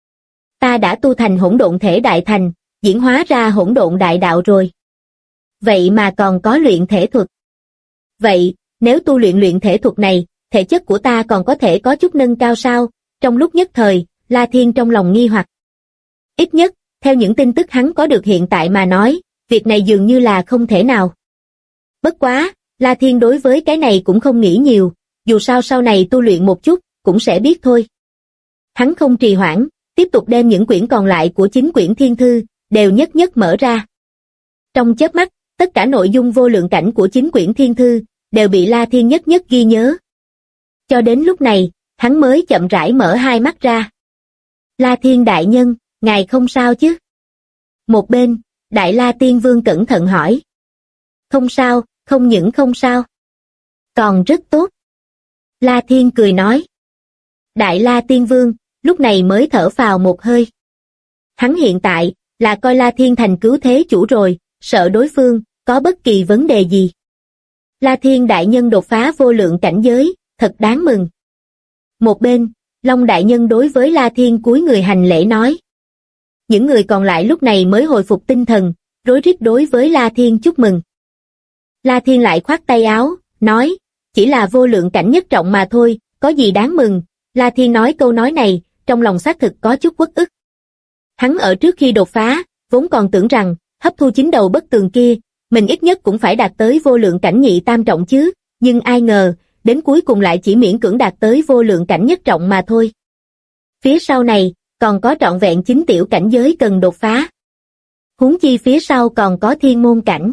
Ta đã tu thành hỗn độn thể đại thành, diễn hóa ra hỗn độn đại đạo rồi. Vậy mà còn có luyện thể thuật. Vậy, nếu tu luyện luyện thể thuật này, thể chất của ta còn có thể có chút nâng cao sao? Trong lúc nhất thời, La Thiên trong lòng nghi hoặc. Ít nhất, theo những tin tức hắn có được hiện tại mà nói, việc này dường như là không thể nào. Bất quá, La Thiên đối với cái này cũng không nghĩ nhiều, dù sao sau này tu luyện một chút, cũng sẽ biết thôi. Hắn không trì hoãn, tiếp tục đem những quyển còn lại của 9 quyển thiên thư, đều nhất nhất mở ra. Trong chớp mắt, tất cả nội dung vô lượng cảnh của 9 quyển thiên thư, đều bị La Thiên nhất nhất ghi nhớ. Cho đến lúc này, hắn mới chậm rãi mở hai mắt ra. La Thiên đại nhân, ngài không sao chứ? Một bên, Đại La Tiên Vương cẩn thận hỏi. Không sao, không những không sao. Còn rất tốt. La Thiên cười nói. Đại La Tiên Vương, lúc này mới thở phào một hơi. Hắn hiện tại, là coi La Thiên thành cứu thế chủ rồi, sợ đối phương, có bất kỳ vấn đề gì. La Thiên đại nhân đột phá vô lượng cảnh giới, thật đáng mừng. Một bên, Long đại nhân đối với La Thiên cúi người hành lễ nói. Những người còn lại lúc này mới hồi phục tinh thần, rối rít đối với La Thiên chúc mừng. La Thiên lại khoát tay áo, nói, chỉ là vô lượng cảnh nhất trọng mà thôi, có gì đáng mừng. La Thiên nói câu nói này, trong lòng xác thực có chút uất ức. Hắn ở trước khi đột phá, vốn còn tưởng rằng, hấp thu 9 đầu bất tường kia, mình ít nhất cũng phải đạt tới vô lượng cảnh nhị tam trọng chứ, nhưng ai ngờ, đến cuối cùng lại chỉ miễn cưỡng đạt tới vô lượng cảnh nhất trọng mà thôi. Phía sau này, còn có trọn vẹn 9 tiểu cảnh giới cần đột phá. Huống chi phía sau còn có thiên môn cảnh.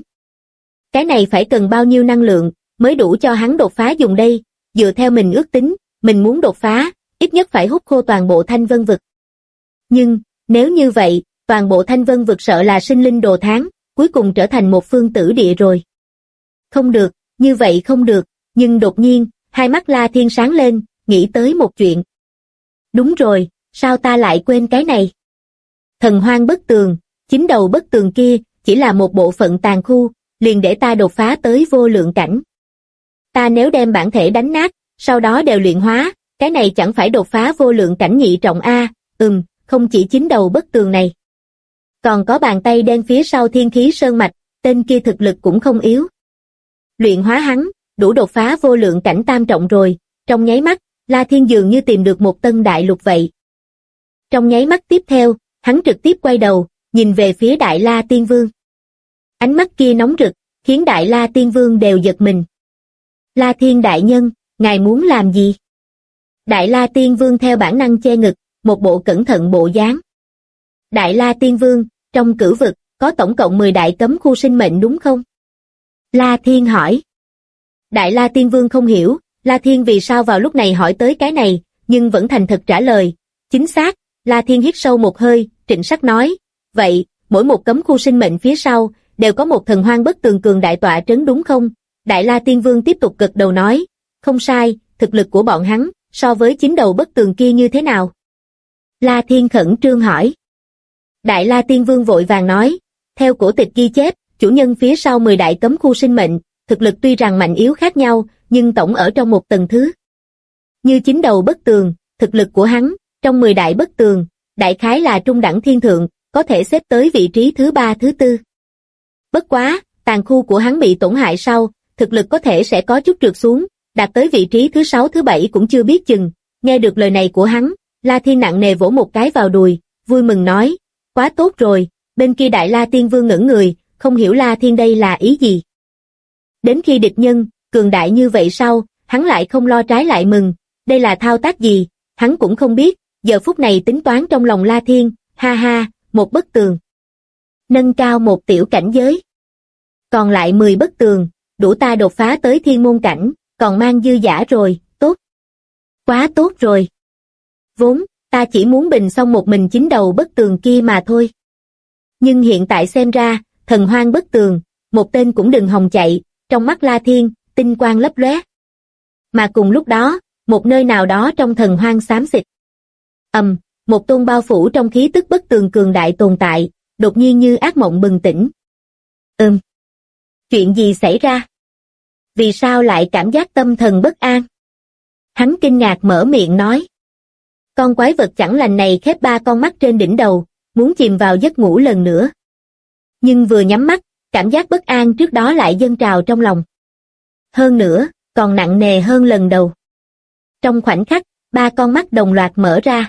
Cái này phải cần bao nhiêu năng lượng, mới đủ cho hắn đột phá dùng đây, dựa theo mình ước tính, mình muốn đột phá, ít nhất phải hút khô toàn bộ Thanh Vân Vực. Nhưng, nếu như vậy, toàn bộ Thanh Vân Vực sợ là sinh linh đồ tháng, cuối cùng trở thành một phương tử địa rồi. Không được, như vậy không được, nhưng đột nhiên, hai mắt La Thiên sáng lên, nghĩ tới một chuyện. Đúng rồi, sao ta lại quên cái này? Thần hoang bất tường, 9 đầu bất tường kia, chỉ là một bộ phận tàn khu, liền để ta đột phá tới vô lượng cảnh. Ta nếu đem bản thể đánh nát, sau đó đều luyện hóa, cái này chẳng phải đột phá vô lượng cảnh nhị trọng A, không chỉ 9 đầu bất tường này. Còn có bàn tay đen phía sau thiên khí sơn mạch, tên kia thực lực cũng không yếu. Luyện hóa hắn, đủ đột phá vô lượng cảnh tam trọng rồi, trong nháy mắt, La Thiên dường như tìm được một tân đại lục vậy. Trong nháy mắt tiếp theo, hắn trực tiếp quay đầu, nhìn về phía Đại La Tiên Vương. Ánh mắt kia nóng rực, khiến Đại La Tiên Vương đều giật mình. La Thiên đại nhân, ngài muốn làm gì? Đại La Tiên Vương theo bản năng che ngực, một bộ cẩn thận bộ dáng. Đại La Tiên Vương, trong cửu vực, có tổng cộng 10 đại cấm khu sinh mệnh đúng không? La Thiên hỏi. Đại La Tiên Vương không hiểu, La Thiên vì sao vào lúc này hỏi tới cái này, nhưng vẫn thành thật trả lời. Chính xác, La Thiên hít sâu một hơi, trịnh sắc nói. Vậy, mỗi một cấm khu sinh mệnh phía sau, đều có một thần hoang bất tường cường đại tọa trấn đúng không? Đại La Tiên Vương tiếp tục gật đầu nói. Không sai, thực lực của bọn hắn, so với 9 đầu bất tường kia như thế nào? La Thiên khẩn trương hỏi. Đại La Tiên Vương vội vàng nói. Theo cổ tịch ghi chép, chủ nhân phía sau 10 đại cấm khu sinh mệnh, thực lực tuy rằng mạnh yếu khác nhau, nhưng tổng ở trong một tầng thứ. Như 9 đầu bất tường, thực lực của hắn, trong 10 đại bất tường, đại khái là trung đẳng thiên thượng, có thể xếp tới vị trí thứ 3 thứ 4. Bất quá, tàn khu của hắn bị tổn hại sau, thực lực có thể sẽ có chút trượt xuống, đạt tới vị trí thứ 6 thứ 7 cũng chưa biết chừng. Nghe được lời này của hắn, La Thiên nặng nề vỗ một cái vào đùi, vui mừng nói, quá tốt rồi. Bên kia Đại La Tiên Vương ngẩn người, không hiểu La Thiên đây là ý gì. Đến khi địch nhân, cường đại như vậy sau, hắn lại không lo trái lại mừng, đây là thao tác gì, hắn cũng không biết, giờ phút này tính toán trong lòng La Thiên, ha ha, một bất tường. Nâng cao một tiểu cảnh giới. Còn lại 10 bất tường, đủ ta đột phá tới thiên môn cảnh, còn mang dư giả rồi, tốt. Quá tốt rồi. Vốn, ta chỉ muốn bình xong một mình 9 đầu bất tường kia mà thôi. Nhưng hiện tại xem ra, thần hoang bất tường, một tên cũng đừng hòng chạy, trong mắt La Thiên, tinh quang lấp lóe. Mà cùng lúc đó, một nơi nào đó trong thần hoang xám xịt. Một tôn bao phủ trong khí tức bất tường cường đại tồn tại, đột nhiên như ác mộng bừng tỉnh. Chuyện gì xảy ra? Vì sao lại cảm giác tâm thần bất an? Hắn kinh ngạc mở miệng nói. Con quái vật chẳng lành này khép 3 con mắt trên đỉnh đầu, muốn chìm vào giấc ngủ lần nữa. Nhưng vừa nhắm mắt, cảm giác bất an trước đó lại dâng trào trong lòng. Hơn nữa, còn nặng nề hơn lần đầu. Trong khoảnh khắc, 3 con mắt đồng loạt mở ra.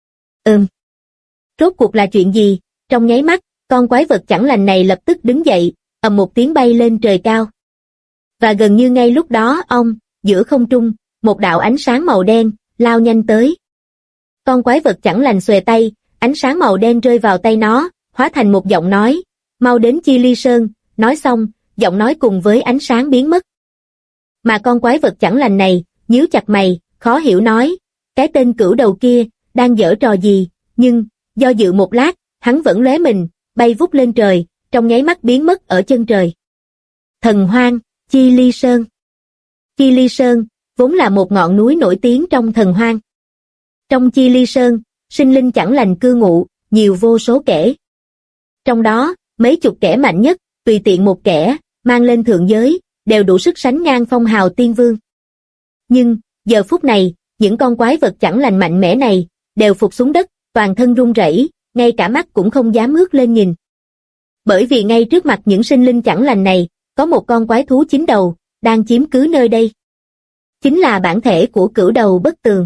Rốt cuộc là chuyện gì? Trong nháy mắt, con quái vật chẳng lành này lập tức đứng dậy, ầm một tiếng bay lên trời cao. Và gần như ngay lúc đó giữa không trung, một đạo ánh sáng màu đen, lao nhanh tới. Con quái vật chẳng lành xuề tay, ánh sáng màu đen rơi vào tay nó, hóa thành một giọng nói, mau đến Chi Ly Sơn, nói xong, giọng nói cùng với ánh sáng biến mất. Mà con quái vật chẳng lành này, nhíu chặt mày, khó hiểu nói, cái tên cửu đầu kia, đang giở trò gì, nhưng, do dự một lát, hắn vẫn lóe mình, bay vút lên trời, trong nháy mắt biến mất ở chân trời. Thần Hoang, Chi Ly Sơn. Chi Ly Sơn, vốn là một ngọn núi nổi tiếng trong thần hoang. Trong Chi Ly Sơn, sinh linh chẳng lành cư ngụ, nhiều vô số kể. Trong đó, mấy chục kẻ mạnh nhất, tùy tiện một kẻ, mang lên thượng giới, đều đủ sức sánh ngang phong hào tiên vương. Nhưng, giờ phút này, những con quái vật chẳng lành mạnh mẽ này, đều phục xuống đất, toàn thân run rẩy, ngay cả mắt cũng không dám ngước lên nhìn. Bởi vì ngay trước mặt những sinh linh chẳng lành này, có một con quái thú 9 đầu, đang chiếm cứ nơi đây. Chính là bản thể của cửu đầu bất tường.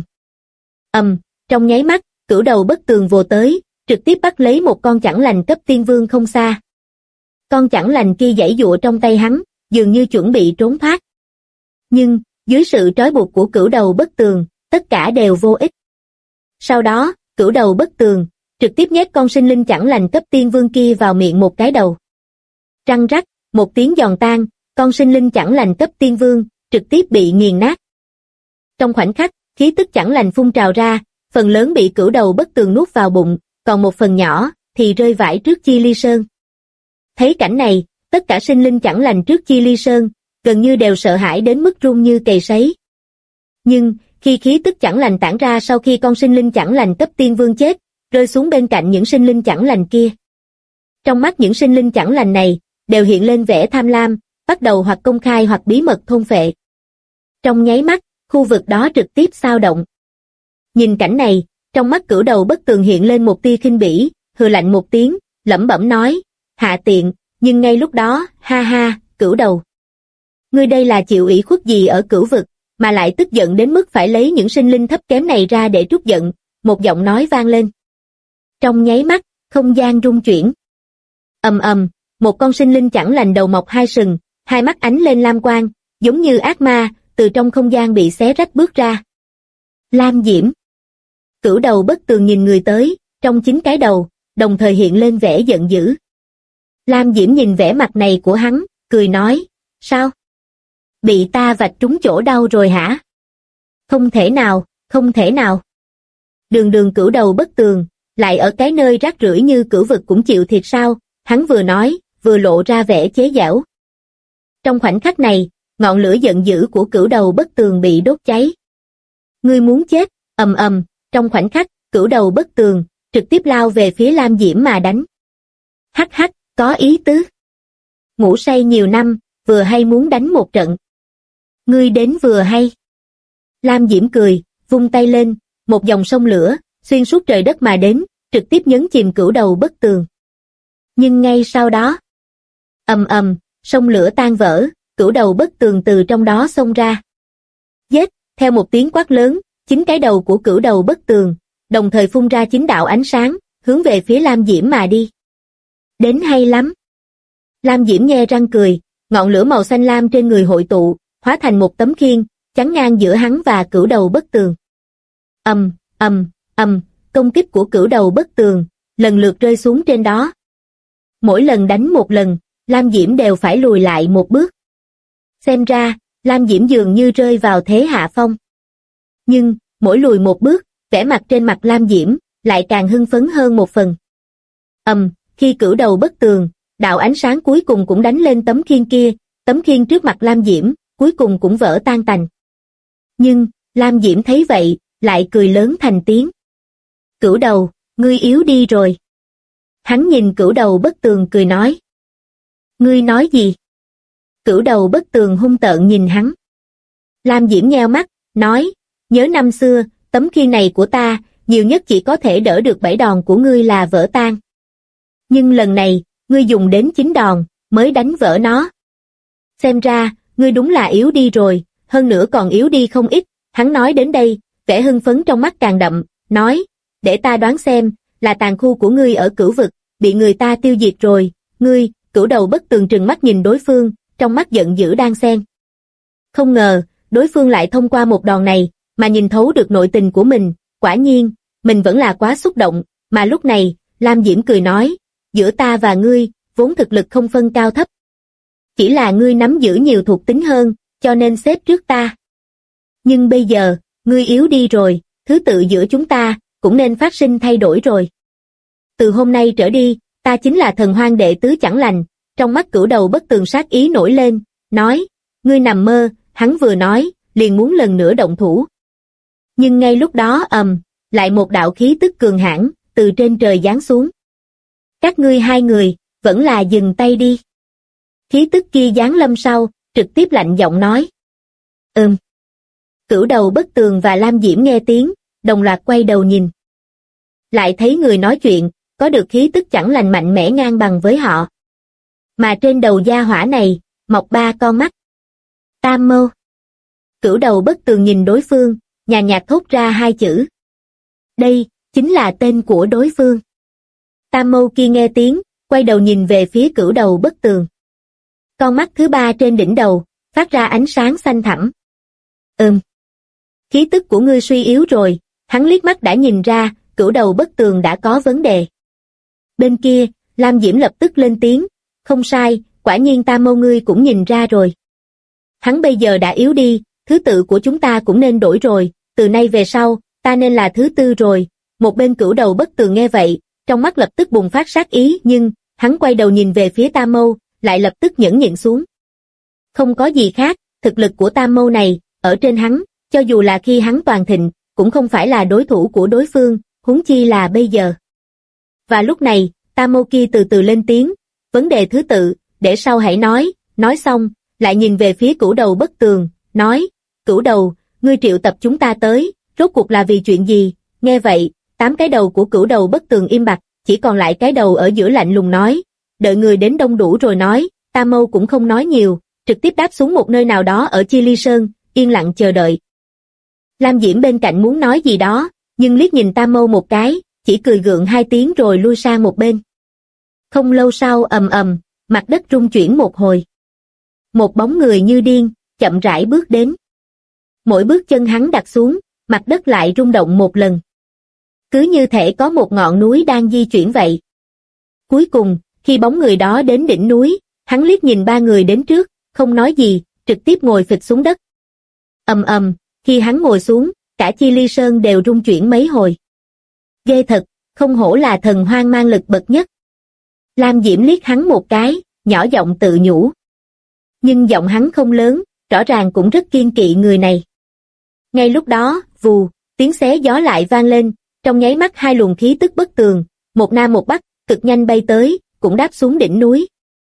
Trong nháy mắt, cửu đầu bất tường vồ tới, trực tiếp bắt lấy một con chẳng lành cấp tiên vương không xa. Con chẳng lành kia giãy giụa trong tay hắn, dường như chuẩn bị trốn thoát. Nhưng, dưới sự trói buộc của cửu đầu bất tường, tất cả đều vô ích. Sau đó, cửu đầu bất tường, trực tiếp nhét con sinh linh chẳng lành cấp tiên vương kia vào miệng một cái đầu. Răng rắc, một tiếng giòn tan, con sinh linh chẳng lành cấp tiên vương, trực tiếp bị nghiền nát. Trong khoảnh khắc, khí tức chẳng lành phun trào ra, phần lớn bị cửu đầu bất tường nuốt vào bụng, còn một phần nhỏ, thì rơi vãi trước Chi Ly Sơn. Thấy cảnh này, tất cả sinh linh chẳng lành trước Chi Ly Sơn, gần như đều sợ hãi đến mức run như cầy sấy. Nhưng, khi khí tức chẳng lành tản ra sau khi con sinh linh chẳng lành cấp tiên vương chết, rơi xuống bên cạnh những sinh linh chẳng lành kia. Trong mắt những sinh linh chẳng lành này, đều hiện lên vẻ tham lam, bắt đầu hoặc công khai hoặc bí mật thôn phệ. Trong nháy mắt, khu vực đó trực tiếp xao động. Nhìn cảnh này, trong mắt cửu đầu bất tường hiện lên một tia khinh bỉ, hừ lạnh một tiếng, lẩm bẩm nói, hạ tiện, nhưng ngay lúc đó, ha ha, cửu đầu. Ngươi đây là chịu ủy khuất gì ở cửu vực, mà lại tức giận đến mức phải lấy những sinh linh thấp kém này ra để trút giận, một giọng nói vang lên. Trong nháy mắt, không gian rung chuyển. Một con sinh linh chẳng lành đầu mọc hai sừng, hai mắt ánh lên lam quang, giống như ác ma, từ trong không gian bị xé rách bước ra. Lam Diễm. Cửu đầu bất tường nhìn người tới, trong 9 cái đầu, đồng thời hiện lên vẻ giận dữ. Lam Diễm nhìn vẻ mặt này của hắn, cười nói, sao? Bị ta vạch trúng chỗ đau rồi hả? Không thể nào, không thể nào. Đường cửu đầu bất tường, lại ở cái nơi rác rưởi như cửu vực cũng chịu thiệt sao? Hắn vừa nói, vừa lộ ra vẻ chế giễu. Trong khoảnh khắc này, ngọn lửa giận dữ của cửu đầu bất tường bị đốt cháy. Ngươi muốn chết, trong khoảnh khắc, cửu đầu bất tường, trực tiếp lao về phía Lam Diễm mà đánh. Hắc hắc, có ý tứ. Ngủ say nhiều năm, vừa hay muốn đánh một trận. Ngươi đến vừa hay. Lam Diễm cười, vung tay lên, một dòng sông lửa, xuyên suốt trời đất mà đến, trực tiếp nhấn chìm cửu đầu bất tường. Nhưng ngay sau đó, sông lửa tan vỡ, cửu đầu bất tường từ trong đó xông ra. Giết, theo một tiếng quát lớn, 9 cái đầu của cửu đầu bất tường, đồng thời phun ra 9 đạo ánh sáng, hướng về phía Lam Diễm mà đi. Đến hay lắm. Lam Diễm nhe răng cười, ngọn lửa màu xanh lam trên người hội tụ, hóa thành một tấm khiên, chắn ngang giữa hắn và cửu đầu bất tường. Công kích của cửu đầu bất tường, lần lượt rơi xuống trên đó. Mỗi lần đánh một lần, Lam Diễm đều phải lùi lại một bước. Xem ra, Lam Diễm dường như rơi vào thế hạ phong. Nhưng, mỗi lùi một bước, vẻ mặt trên mặt Lam Diễm, lại càng hưng phấn hơn một phần. Khi cửu đầu bất tường, đạo ánh sáng cuối cùng cũng đánh lên tấm khiên kia, tấm khiên trước mặt Lam Diễm, cuối cùng cũng vỡ tan tành. Nhưng, Lam Diễm thấy vậy, lại cười lớn thành tiếng. Cửu đầu, ngươi yếu đi rồi. Hắn nhìn cửu đầu bất tường cười nói. Ngươi nói gì? Cửu đầu bất tường hung tợn nhìn hắn. Lam Diễm nheo mắt, nói, nhớ năm xưa, tấm khiên này của ta, nhiều nhất chỉ có thể đỡ được 7 đòn của ngươi là vỡ tan. Nhưng lần này, ngươi dùng đến 9 đòn, mới đánh vỡ nó. Xem ra, ngươi đúng là yếu đi rồi, hơn nữa còn yếu đi không ít. Hắn nói đến đây, vẻ hưng phấn trong mắt càng đậm, nói, để ta đoán xem, là tàn khu của ngươi ở cửu vực, bị người ta tiêu diệt rồi. Ngươi, cửu đầu bất tường trừng mắt nhìn đối phương, trong mắt giận dữ đan xen. Không ngờ, đối phương lại thông qua một đòn này, mà nhìn thấu được nội tình của mình, quả nhiên, mình vẫn là quá xúc động, mà lúc này, Lam Diễm cười nói, giữa ta và ngươi, vốn thực lực không phân cao thấp. Chỉ là ngươi nắm giữ nhiều thuộc tính hơn, cho nên xếp trước ta. Nhưng bây giờ, ngươi yếu đi rồi, thứ tự giữa chúng ta, cũng nên phát sinh thay đổi rồi. Từ hôm nay trở đi, ta chính là Thần Hoang đệ tứ chẳng lành, trong mắt Cửu Đầu Bất Tường sát ý nổi lên, nói, ngươi nằm mơ, hắn vừa nói, liền muốn lần nữa động thủ. Nhưng ngay lúc đó lại một đạo khí tức cường hãn từ trên trời giáng xuống. Các ngươi hai người, vẫn là dừng tay đi. Khí tức kia giáng lâm sau, trực tiếp lạnh giọng nói. Cửu Đầu Bất Tường và Lam Diễm nghe tiếng, đồng loạt quay đầu nhìn. Lại thấy người nói chuyện, có được khí tức chẳng lành mạnh mẽ ngang bằng với họ. Mà trên đầu gia hỏa này, mọc 3 con mắt. Tam Mâu. Cửu Đầu Bất Tường nhìn đối phương, nhàn nhạt thốt ra 2 chữ. Đây, chính là tên của đối phương. Tam Mâu kia nghe tiếng, quay đầu nhìn về phía Cửu Đầu Bất Tường. Con mắt thứ 3 trên đỉnh đầu, phát ra ánh sáng xanh thẳm. Khí tức của ngươi suy yếu rồi, hắn liếc mắt đã nhìn ra, Cửu Đầu Bất Tường đã có vấn đề. Bên kia, Lam Diễm lập tức lên tiếng, không sai, quả nhiên Tam Mâu ngươi cũng nhìn ra rồi. Hắn bây giờ đã yếu đi, thứ tự của chúng ta cũng nên đổi rồi, từ nay về sau, ta nên là thứ tư rồi. Một bên Cửu Đầu Bất Tường nghe vậy, trong mắt lập tức bùng phát sát ý, nhưng, hắn quay đầu nhìn về phía Tam Mâu, lại lập tức nhẫn nhịn xuống. Không có gì khác, thực lực của Tam Mâu này, ở trên hắn, cho dù là khi hắn toàn thịnh, cũng không phải là đối thủ của đối phương, huống chi là bây giờ. Và lúc này, Tam Mâu kia từ từ lên tiếng, vấn đề thứ tự, để sau hãy nói xong, lại nhìn về phía Cửu Đầu Bất Tường, nói, Cửu Đầu, ngươi triệu tập chúng ta tới, rốt cuộc là vì chuyện gì? Nghe vậy, 8 cái đầu của Cửu Đầu Bất Tường im bặt, chỉ còn lại cái đầu ở giữa lạnh lùng nói, đợi người đến đông đủ rồi nói. Tam Mâu cũng không nói nhiều, trực tiếp đáp xuống một nơi nào đó ở Chi Ly Sơn, yên lặng chờ đợi. Lam Diễm bên cạnh muốn nói gì đó, nhưng liếc nhìn Tam Mâu một cái, chỉ cười gượng 2 tiếng rồi lui sang một bên. Không lâu sau mặt đất rung chuyển một hồi. Một bóng người như điên, chậm rãi bước đến. Mỗi bước chân hắn đặt xuống, mặt đất lại rung động một lần. Cứ như thể có một ngọn núi đang di chuyển vậy. Cuối cùng, khi bóng người đó đến đỉnh núi, hắn liếc nhìn 3 người đến trước, không nói gì, trực tiếp ngồi phịch xuống đất. Khi hắn ngồi xuống, cả Chi Ly Sơn đều rung chuyển mấy hồi. Ghê thật, không hổ là thần hoang mang lực bậc nhất. Lam Diễm liếc hắn một cái, nhỏ giọng tự nhủ. Nhưng giọng hắn không lớn, rõ ràng cũng rất kiêng kỵ người này. Ngay lúc đó, vù, tiếng xé gió lại vang lên, trong nháy mắt 2 luồng khí tức bất tường, một nam một bắc, cực nhanh bay tới, cũng đáp xuống đỉnh núi.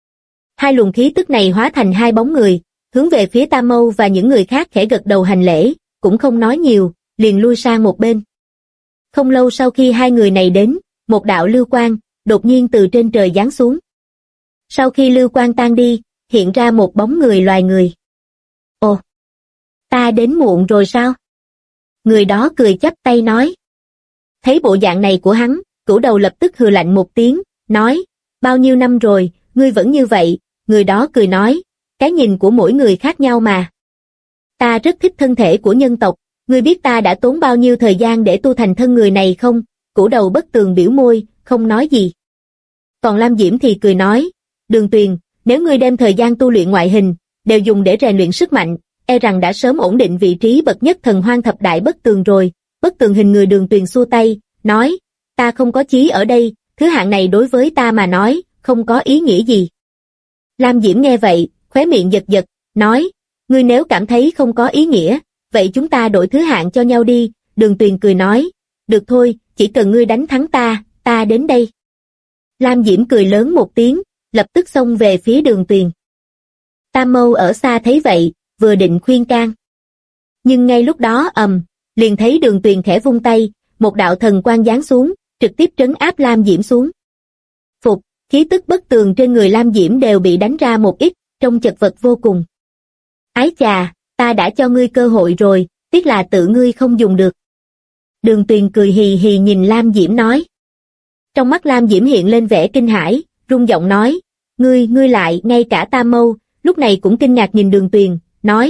2 luồng khí tức này hóa thành 2 bóng người, hướng về phía Tam Mâu và những người khác khẽ gật đầu hành lễ, cũng không nói nhiều, liền lui sang một bên. Không lâu sau khi 2 người này đến, một đạo lưu quang đột nhiên từ trên trời giáng xuống. Sau khi lưu quang tan đi, hiện ra một bóng người loài người. Ồ, ta đến muộn rồi sao? Người đó cười chắp tay nói. Thấy bộ dạng này của hắn, Cửu Đầu lập tức hừ lạnh một tiếng, nói, bao nhiêu năm rồi, ngươi vẫn như vậy. Người đó cười nói, cái nhìn của mỗi người khác nhau mà. Ta rất thích thân thể của nhân tộc, ngươi biết ta đã tốn bao nhiêu thời gian để tu thành thân người này không? Cửu Đầu Bất Tường biểu môi, không nói gì. Còn Lam Diễm thì cười nói, Đường Tuyền, nếu ngươi đem thời gian tu luyện ngoại hình, đều dùng để rèn luyện sức mạnh, e rằng đã sớm ổn định vị trí bậc nhất thần hoang thập đại bất tường rồi. Bất Tường hình người Đường Tuyền xua tay, nói, ta không có chí ở đây, thứ hạng này đối với ta mà nói, không có ý nghĩa gì. Lam Diễm nghe vậy, khóe miệng giật giật, nói, ngươi nếu cảm thấy không có ý nghĩa, vậy chúng ta đổi thứ hạng cho nhau đi. Đường Tuyền cười nói, được thôi, chỉ cần ngươi đánh thắng ta đến đây. Lam Diễm cười lớn một tiếng, lập tức xông về phía Đường Tuyền. Tam Mâu ở xa thấy vậy, vừa định khuyên can. Nhưng ngay lúc đó liền thấy Đường Tuyền khẽ vung tay, một đạo thần quang giáng xuống, trực tiếp trấn áp Lam Diễm xuống. Phục, khí tức bất tường trên người Lam Diễm đều bị đánh ra một ít, trông chật vật vô cùng. Ái chà, ta đã cho ngươi cơ hội rồi, tiếc là tự ngươi không dùng được. Đường Tuyền cười hì hì nhìn Lam Diễm nói. Trong mắt Lam Diễm hiện lên vẻ kinh hãi, rung giọng nói, ngươi lại, ngay cả Tam Mâu, lúc này cũng kinh ngạc nhìn Đường Tuyền, nói,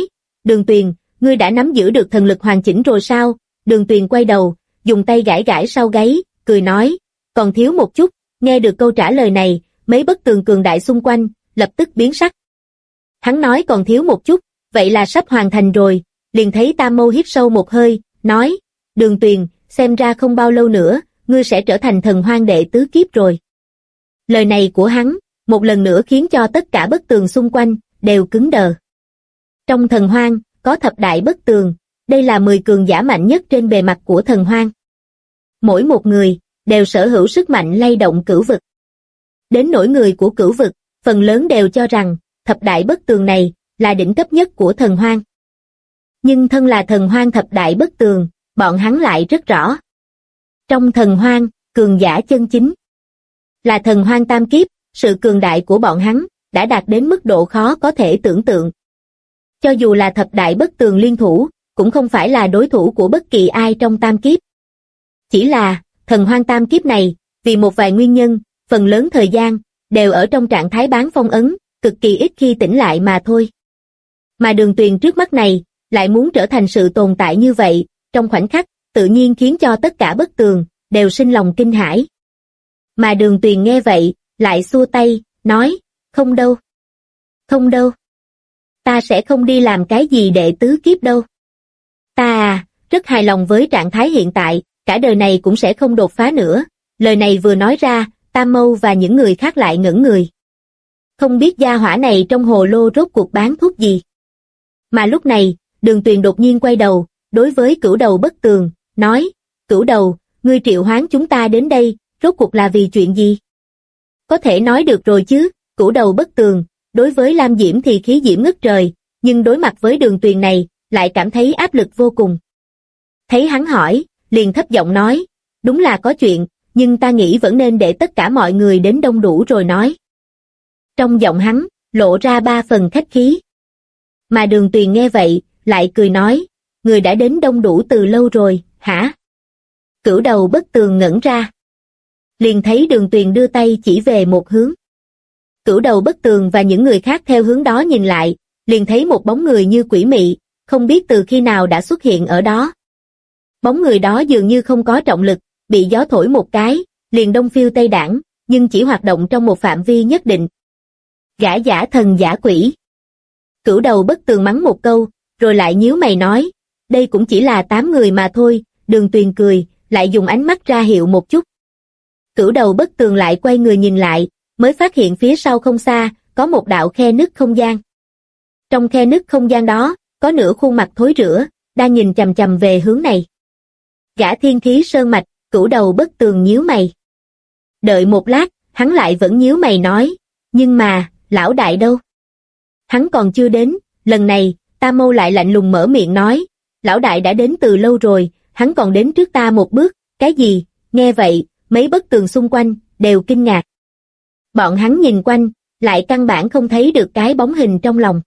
Đường Tuyền, ngươi đã nắm giữ được thần lực hoàn chỉnh rồi sao? Đường Tuyền quay đầu, dùng tay gãi gãi sau gáy, cười nói, còn thiếu một chút. Nghe được câu trả lời này, mấy bức tường cường đại xung quanh, lập tức biến sắc. Hắn nói còn thiếu một chút, vậy là sắp hoàn thành rồi, liền thấy Tam Mâu hít sâu một hơi, nói, Đường Tuyền, xem ra không bao lâu nữa, ngươi sẽ trở thành thần hoang đệ tứ kiếp rồi. Lời này của hắn, một lần nữa khiến cho tất cả bức tường xung quanh, đều cứng đờ. Trong thần hoang, có thập đại bức tường, đây là 10 cường giả mạnh nhất trên bề mặt của thần hoang. Mỗi một người, đều sở hữu sức mạnh lay động cửu vực. Đến nỗi người của cửu vực, phần lớn đều cho rằng, thập đại bức tường này, là đỉnh cấp nhất của thần hoang. Nhưng thân là thần hoang thập đại bức tường, bọn hắn lại rất rõ. Trong thần hoang, cường giả chân chính là thần hoang tam kiếp, sự cường đại của bọn hắn đã đạt đến mức độ khó có thể tưởng tượng. Cho dù là thập đại bức tường liên thủ, cũng không phải là đối thủ của bất kỳ ai trong tam kiếp. Chỉ là, thần hoang tam kiếp này, vì một vài nguyên nhân, phần lớn thời gian, đều ở trong trạng thái bán phong ấn, cực kỳ ít khi tỉnh lại mà thôi. Mà Đường Tuyền trước mắt này, lại muốn trở thành sự tồn tại như vậy, trong khoảnh khắc, tự nhiên khiến cho tất cả bức tường, đều sinh lòng kinh hãi. Mà Đường Tuyền nghe vậy, lại xua tay, nói, không đâu. Không đâu. Ta sẽ không đi làm cái gì đệ tứ kiếp đâu. Ta rất hài lòng với trạng thái hiện tại, cả đời này cũng sẽ không đột phá nữa. Lời này vừa nói ra, Tam Mâu và những người khác lại ngẩn người. Không biết gia hỏa này trong hồ lô rốt cuộc bán thuốc gì. Mà lúc này, Đường Tuyền đột nhiên quay đầu, đối với Cửu Đầu Bất Tường, nói, Cửu Đầu, ngươi triệu hoán chúng ta đến đây, rốt cuộc là vì chuyện gì? Có thể nói được rồi chứ, Cửu Đầu Bất Tường, đối với Lam Diễm thì khí diễm ngất trời, nhưng đối mặt với Đường Tuyền này, lại cảm thấy áp lực vô cùng. Thấy hắn hỏi, liền thấp giọng nói, đúng là có chuyện, nhưng ta nghĩ vẫn nên để tất cả mọi người đến đông đủ rồi nói. Trong giọng hắn, lộ ra 3 phần khách khí. Mà Đường Tuyền nghe vậy, lại cười nói, người đã đến đông đủ từ lâu rồi, hả? Cửu Đầu Bất Tường ngẩn ra. Liền thấy Đường Tuyền đưa tay chỉ về một hướng. Cửu Đầu Bất Tường và những người khác theo hướng đó nhìn lại, liền thấy một bóng người như quỷ mị, không biết từ khi nào đã xuất hiện ở đó. Bóng người đó dường như không có trọng lực, bị gió thổi một cái, liền đông phiêu tây đãng, nhưng chỉ hoạt động trong một phạm vi nhất định. Gã giả thần giả quỷ. Cửu Đầu Bất Tường mắng một câu, rồi lại nhíu mày nói, đây cũng chỉ là 8 người mà thôi. Đường Tuyền cười, lại dùng ánh mắt ra hiệu một chút. Cửu Đầu Bất Tường lại quay người nhìn lại, mới phát hiện phía sau không xa, có một đạo khe nứt không gian. Trong khe nứt không gian đó, có nửa khuôn mặt thối rữa, đang nhìn chằm chằm về hướng này. Gã thiên khí sơn mạch, Cửu Đầu Bất Tường nhíu mày. Đợi một lát, hắn lại vẫn nhíu mày nói, nhưng mà, lão đại đâu? Hắn còn chưa đến, lần này, Tam Mâu lại lạnh lùng mở miệng nói, lão đại đã đến từ lâu rồi, hắn còn đến trước ta một bước, cái gì? Nghe vậy, mấy bức tường xung quanh, đều kinh ngạc. Bọn hắn nhìn quanh, lại căn bản không thấy được cái bóng hình trong lòng.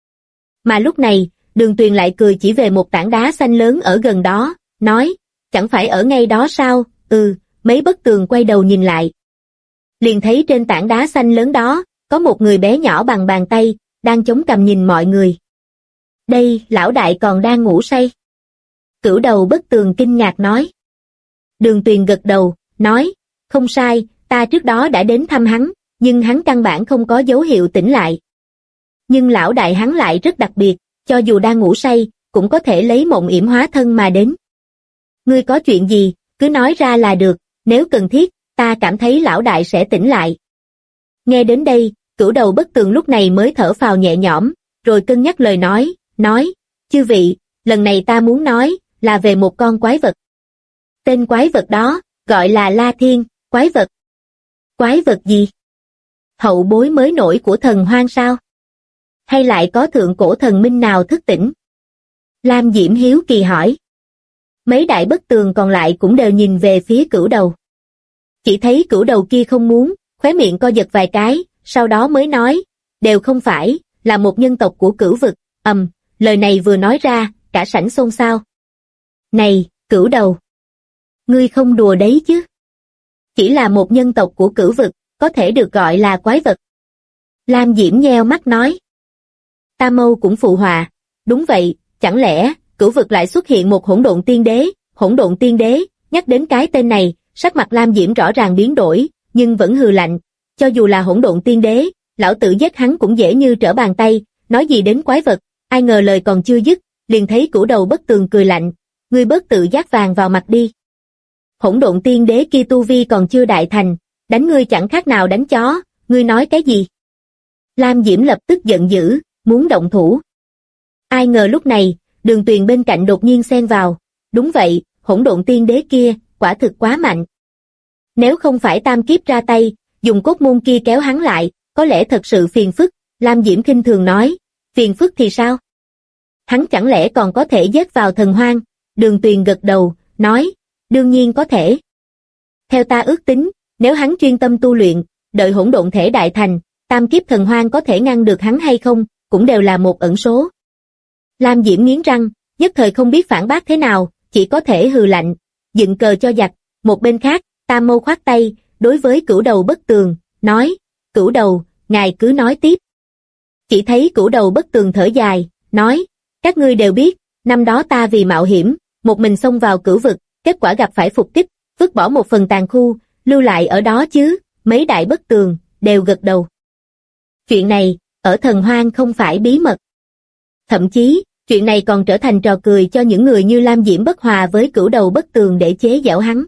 Mà lúc này, Đường Tuyền lại cười chỉ về một tảng đá xanh lớn ở gần đó, nói, chẳng phải ở ngay đó sao? Mấy bức tường quay đầu nhìn lại. Liền thấy trên tảng đá xanh lớn đó, có một người bé nhỏ bằng bàn tay, đang chống cằm nhìn mọi người. Đây, lão đại còn đang ngủ say. Cửu Đầu Bất Tường kinh ngạc nói. Đường Tuyền gật đầu, nói, không sai, ta trước đó đã đến thăm hắn, nhưng hắn căn bản không có dấu hiệu tỉnh lại. Nhưng lão đại hắn lại rất đặc biệt, cho dù đang ngủ say, cũng có thể lấy mộng yểm hóa thân mà đến. Ngươi có chuyện gì, cứ nói ra là được, nếu cần thiết, ta cảm thấy lão đại sẽ tỉnh lại. Nghe đến đây, Cửu Đầu Bất Tường lúc này mới thở phào nhẹ nhõm, rồi cân nhắc lời nói, chư vị, lần này ta muốn nói, là về một con quái vật. Tên quái vật đó, gọi là La Thiên, quái vật. Quái vật gì? Hậu bối mới nổi của thần hoang sao? Hay lại có thượng cổ thần minh nào thức tỉnh? Lam Diễm hiếu kỳ hỏi. Mấy đại bức tường còn lại cũng đều nhìn về phía Cửu Đầu. Chỉ thấy Cửu Đầu kia không muốn, khóe miệng co giật vài cái, sau đó mới nói, đều không phải, là một nhân tộc của Cửu vực. Lời này vừa nói ra, cả sảnh xôn xao. Này, Cửu Đầu, ngươi không đùa đấy chứ? Chỉ là một nhân tộc của Cửu vực, có thể được gọi là quái vật. Lam Diễm nheo mắt nói. Tam Mâu cũng phụ họa, Đúng vậy, chẳng lẽ cửu vực lại xuất hiện một hỗn độn tiên đế? Hỗn độn tiên đế, nhắc đến cái tên này, sắc mặt Lam Diễm rõ ràng biến đổi, nhưng vẫn hừ lạnh. Cho dù là hỗn độn tiên đế, lão tử giết hắn cũng dễ như trở bàn tay, nói gì đến quái vật. Ai ngờ lời còn chưa dứt, liền thấy Cửu Đầu Bất Tường cười lạnh, ngươi bớt tự giác vàng vào mặt đi. Hỗn độn tiên đế kia tu vi còn chưa đại thành, đánh ngươi chẳng khác nào đánh chó, ngươi nói cái gì? Lam Diễm lập tức giận dữ, muốn động thủ. Ai ngờ lúc này, Đường Tuyền bên cạnh đột nhiên xen vào, đúng vậy, hỗn độn tiên đế kia, quả thực quá mạnh. Nếu không phải Tam Kiếp ra tay, dùng cốt môn kia kéo hắn lại, có lẽ thật sự phiền phức. Lam Diễm khinh thường nói, phiền phức thì sao? Hắn chẳng lẽ còn có thể giết vào thần hoang? Đường Tuyền gật đầu, nói, đương nhiên có thể. Theo ta ước tính, nếu hắn chuyên tâm tu luyện, đợi hỗn độn thể đại thành, Tam Kiếp thần hoang có thể ngăn được hắn hay không, cũng đều là một ẩn số. Lam Diễm nghiến răng, nhất thời không biết phản bác thế nào, chỉ có thể hừ lạnh, dựng cờ cho giặc. Một bên khác, Tam Mâu khoát tay, đối với Cửu Đầu Bất Tường, nói, Cửu Đầu, ngài cứ nói tiếp. Chỉ thấy Cửu Đầu Bất Tường thở dài, nói, các ngươi đều biết, năm đó ta vì mạo hiểm, một mình xông vào cửu vực, kết quả gặp phải phục kích, vứt bỏ một phần tàn khu, lưu lại ở đó chứ. Mấy đại Bất Tường đều gật đầu. Chuyện này, ở thần hoang không phải bí mật. Thậm chí, chuyện này còn trở thành trò cười cho những người như Lam Diễm bất hòa với Cửu Đầu Bất Tường để chế giễu hắn.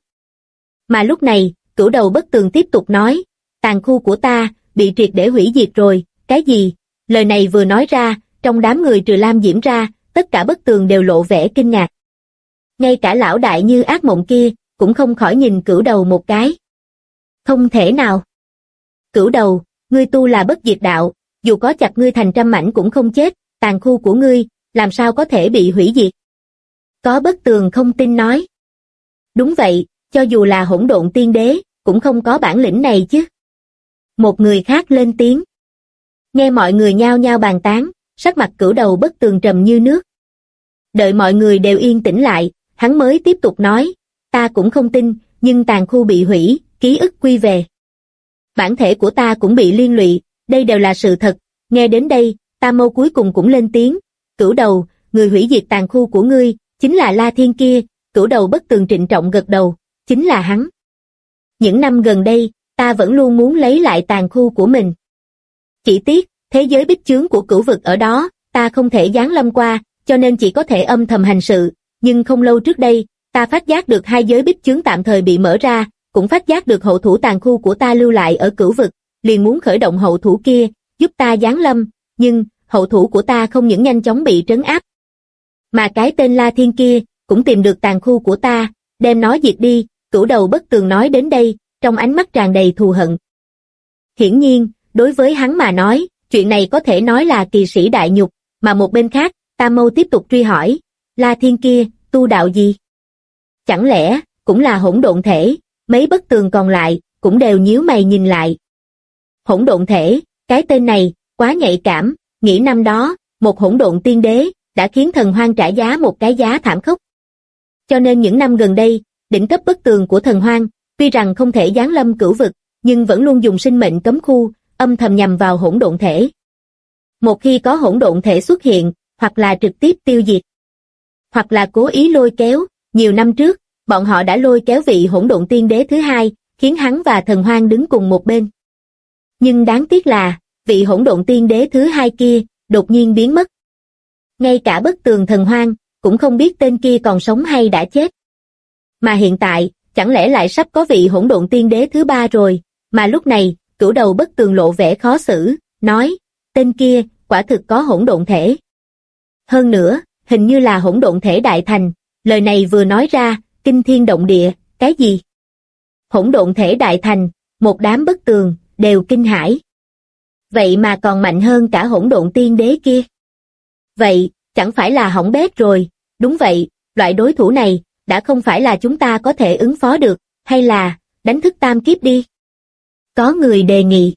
Mà lúc này, Cửu Đầu Bất Tường tiếp tục nói, tàn khu của ta, bị triệt để hủy diệt rồi. Cái gì? Lời này vừa nói ra, trong đám người trừ Lam Diễm ra, tất cả Bất Tường đều lộ vẻ kinh ngạc. Ngay cả lão đại như ác mộng kia, cũng không khỏi nhìn Cửu Đầu một cái. Không thể nào. Cửu Đầu, ngươi tu là bất diệt đạo, dù có chặt ngươi thành trăm mảnh cũng không chết, tàn khu của ngươi, làm sao có thể bị hủy diệt? Có Bất Tường không tin nói. Đúng vậy, cho dù là hỗn độn tiên đế, cũng không có bản lĩnh này chứ. Một người khác lên tiếng. Nghe mọi người nhao nhao bàn tán, sắc mặt Cửu Đầu Bất Tường trầm như nước. Đợi mọi người đều yên tĩnh lại, hắn mới tiếp tục nói, ta cũng không tin, nhưng tàn khu bị hủy, ký ức quy về. Bản thể của ta cũng bị liên lụy, đây đều là sự thật. Nghe đến đây, Tam Mâu cuối cùng cũng lên tiếng, Cửu Đầu, người hủy diệt tàn khu của ngươi, chính là La Thiên kia. Cửu Đầu Bất Tường trịnh trọng gật đầu, chính là hắn. Những năm gần đây, ta vẫn luôn muốn lấy lại tàn khu của mình. Chỉ tiếc, thế giới bích chướng của cửu vực ở đó, ta không thể giáng lâm qua, cho nên chỉ có thể âm thầm hành sự. Nhưng không lâu trước đây, ta phát giác được hai giới bích chướng tạm thời bị mở ra, cũng phát giác được hậu thủ tàn khu của ta lưu lại ở cửu vực, liền muốn khởi động hậu thủ kia, giúp ta giáng lâm, nhưng hậu thủ của ta không những nhanh chóng bị trấn áp, mà cái tên La Thiên kia cũng tìm được tàn khu của ta, đem nó diệt đi. Cửu Đầu Bất Tường nói đến đây, trong ánh mắt tràn đầy thù hận. Hiển nhiên, đối với hắn mà nói, chuyện này có thể nói là kỳ sĩ đại nhục, mà một bên khác, Tam Mâu tiếp tục truy hỏi, La Thiên kia, tu đạo gì? Chẳng lẽ, cũng là hỗn độn thể? Mấy Bất Tường còn lại, cũng đều nhíu mày nhìn lại. Hỗn độn thể, cái tên này, quá nhạy cảm, nghĩ năm đó, một hỗn độn tiên đế, đã khiến thần hoang trả giá một cái giá thảm khốc. Cho nên những năm gần đây, đỉnh cấp Bất Tường của thần hoang, tuy rằng không thể giáng lâm cửu vực, nhưng vẫn luôn dùng sinh mệnh cấm khu, âm thầm nhằm vào hỗn độn thể. Một khi có hỗn độn thể xuất hiện, hoặc là trực tiếp tiêu diệt, hoặc là cố ý lôi kéo. Nhiều năm trước, bọn họ đã lôi kéo vị hỗn độn tiên đế thứ hai, khiến hắn và thần hoang đứng cùng một bên. Nhưng đáng tiếc là, vị hỗn độn tiên đế thứ hai kia, đột nhiên biến mất. Ngay cả Bất Tường thần hoang, cũng không biết tên kia còn sống hay đã chết. Mà hiện tại, chẳng lẽ lại sắp có vị hỗn độn tiên đế thứ ba rồi? Mà lúc này, Cửu Đầu Bất Tường lộ vẻ khó xử, nói, tên kia, quả thực có hỗn độn thể. Hơn nữa, hình như là hỗn độn thể đại thành. Lời này vừa nói ra, kinh thiên động địa. Cái gì? Hỗn độn thể đại thành, một đám Bất Tường đều kinh hãi. Vậy mà còn mạnh hơn cả hỗn độn tiên đế kia. Vậy, chẳng phải là hỏng bét rồi? Đúng vậy, loại đối thủ này, đã không phải là chúng ta có thể ứng phó được, hay là, đánh thức Tam Kiếp đi. Có người đề nghị.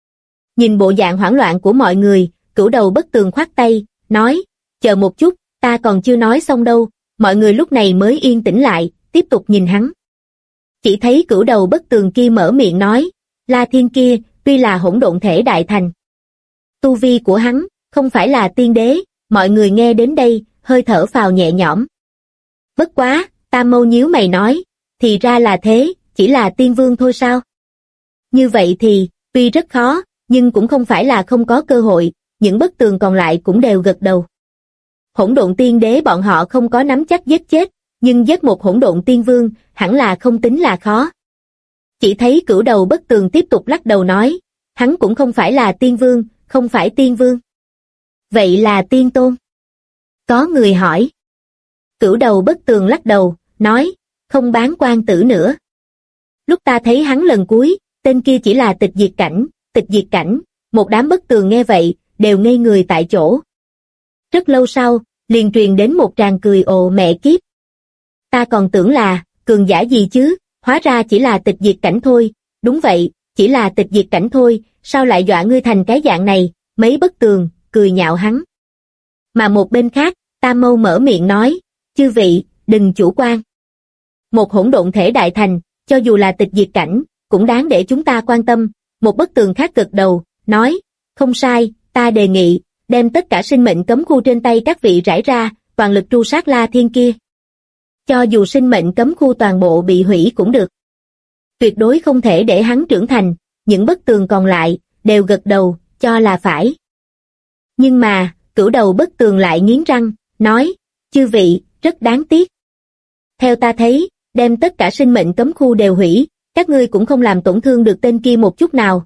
Nhìn bộ dạng hoảng loạn của mọi người, Cửu Đầu Bất Tường khoát tay, nói, chờ một chút, ta còn chưa nói xong đâu. Mọi người lúc này mới yên tĩnh lại, tiếp tục nhìn hắn. Chỉ thấy Cửu Đầu Bất Tường kia mở miệng nói, La Thiên kia, tuy là hỗn độn thể đại thành. Tu vi của hắn, không phải là tiên đế, mọi người nghe đến đây, hơi thở phào nhẹ nhõm. Bất quá, Tam Mâu nhíu mày nói, thì ra là thế, chỉ là tiên vương thôi sao? Như vậy thì, tuy rất khó, nhưng cũng không phải là không có cơ hội, những bức tường còn lại cũng đều gật đầu. Hỗn độn tiên đế bọn họ không có nắm chắc giết chết, nhưng giết một hỗn độn tiên vương, hẳn là không tính là khó. Chỉ thấy Cửu Đầu Bất Tường tiếp tục lắc đầu nói, hắn cũng không phải là tiên vương, không phải tiên vương. Vậy là tiên tôn? Có người hỏi. Cửu Đầu Bất Tường lắc đầu, nói, không bán quan tử nữa. Lúc ta thấy hắn lần cuối, tên kia chỉ là tịch diệt cảnh, một đám bất tường nghe vậy, đều ngây người tại chỗ. Rất lâu sau, liền truyền đến một tràng cười ồ mẹ kiếp. Ta còn tưởng là, cường giả gì chứ, hóa ra chỉ là tịch diệt cảnh thôi, đúng vậy, chỉ là tịch diệt cảnh thôi, sao lại dọa ngươi thành cái dạng này, mấy bất tường, cười nhạo hắn. Mà một bên khác, Tam Mâu mở miệng nói, chư vị, đừng chủ quan. Một hỗn độn thể đại thành, cho dù là tịch diệt cảnh, cũng đáng để chúng ta quan tâm. Một bất tường khác gật đầu, nói, không sai, ta đề nghị, đem tất cả sinh mệnh cấm khu trên tay các vị rải ra, toàn lực tru sát La Thiên kia. Cho dù sinh mệnh cấm khu toàn bộ bị hủy cũng được. Tuyệt đối không thể để hắn trưởng thành, những bất tường còn lại, đều gật đầu, cho là phải. Nhưng mà, Cửu Đầu Bất Tường lại nghiến răng, nói, chư vị, rất đáng tiếc. Theo ta thấy, đem tất cả sinh mệnh cấm khu đều hủy, các ngươi cũng không làm tổn thương được tên kia một chút nào,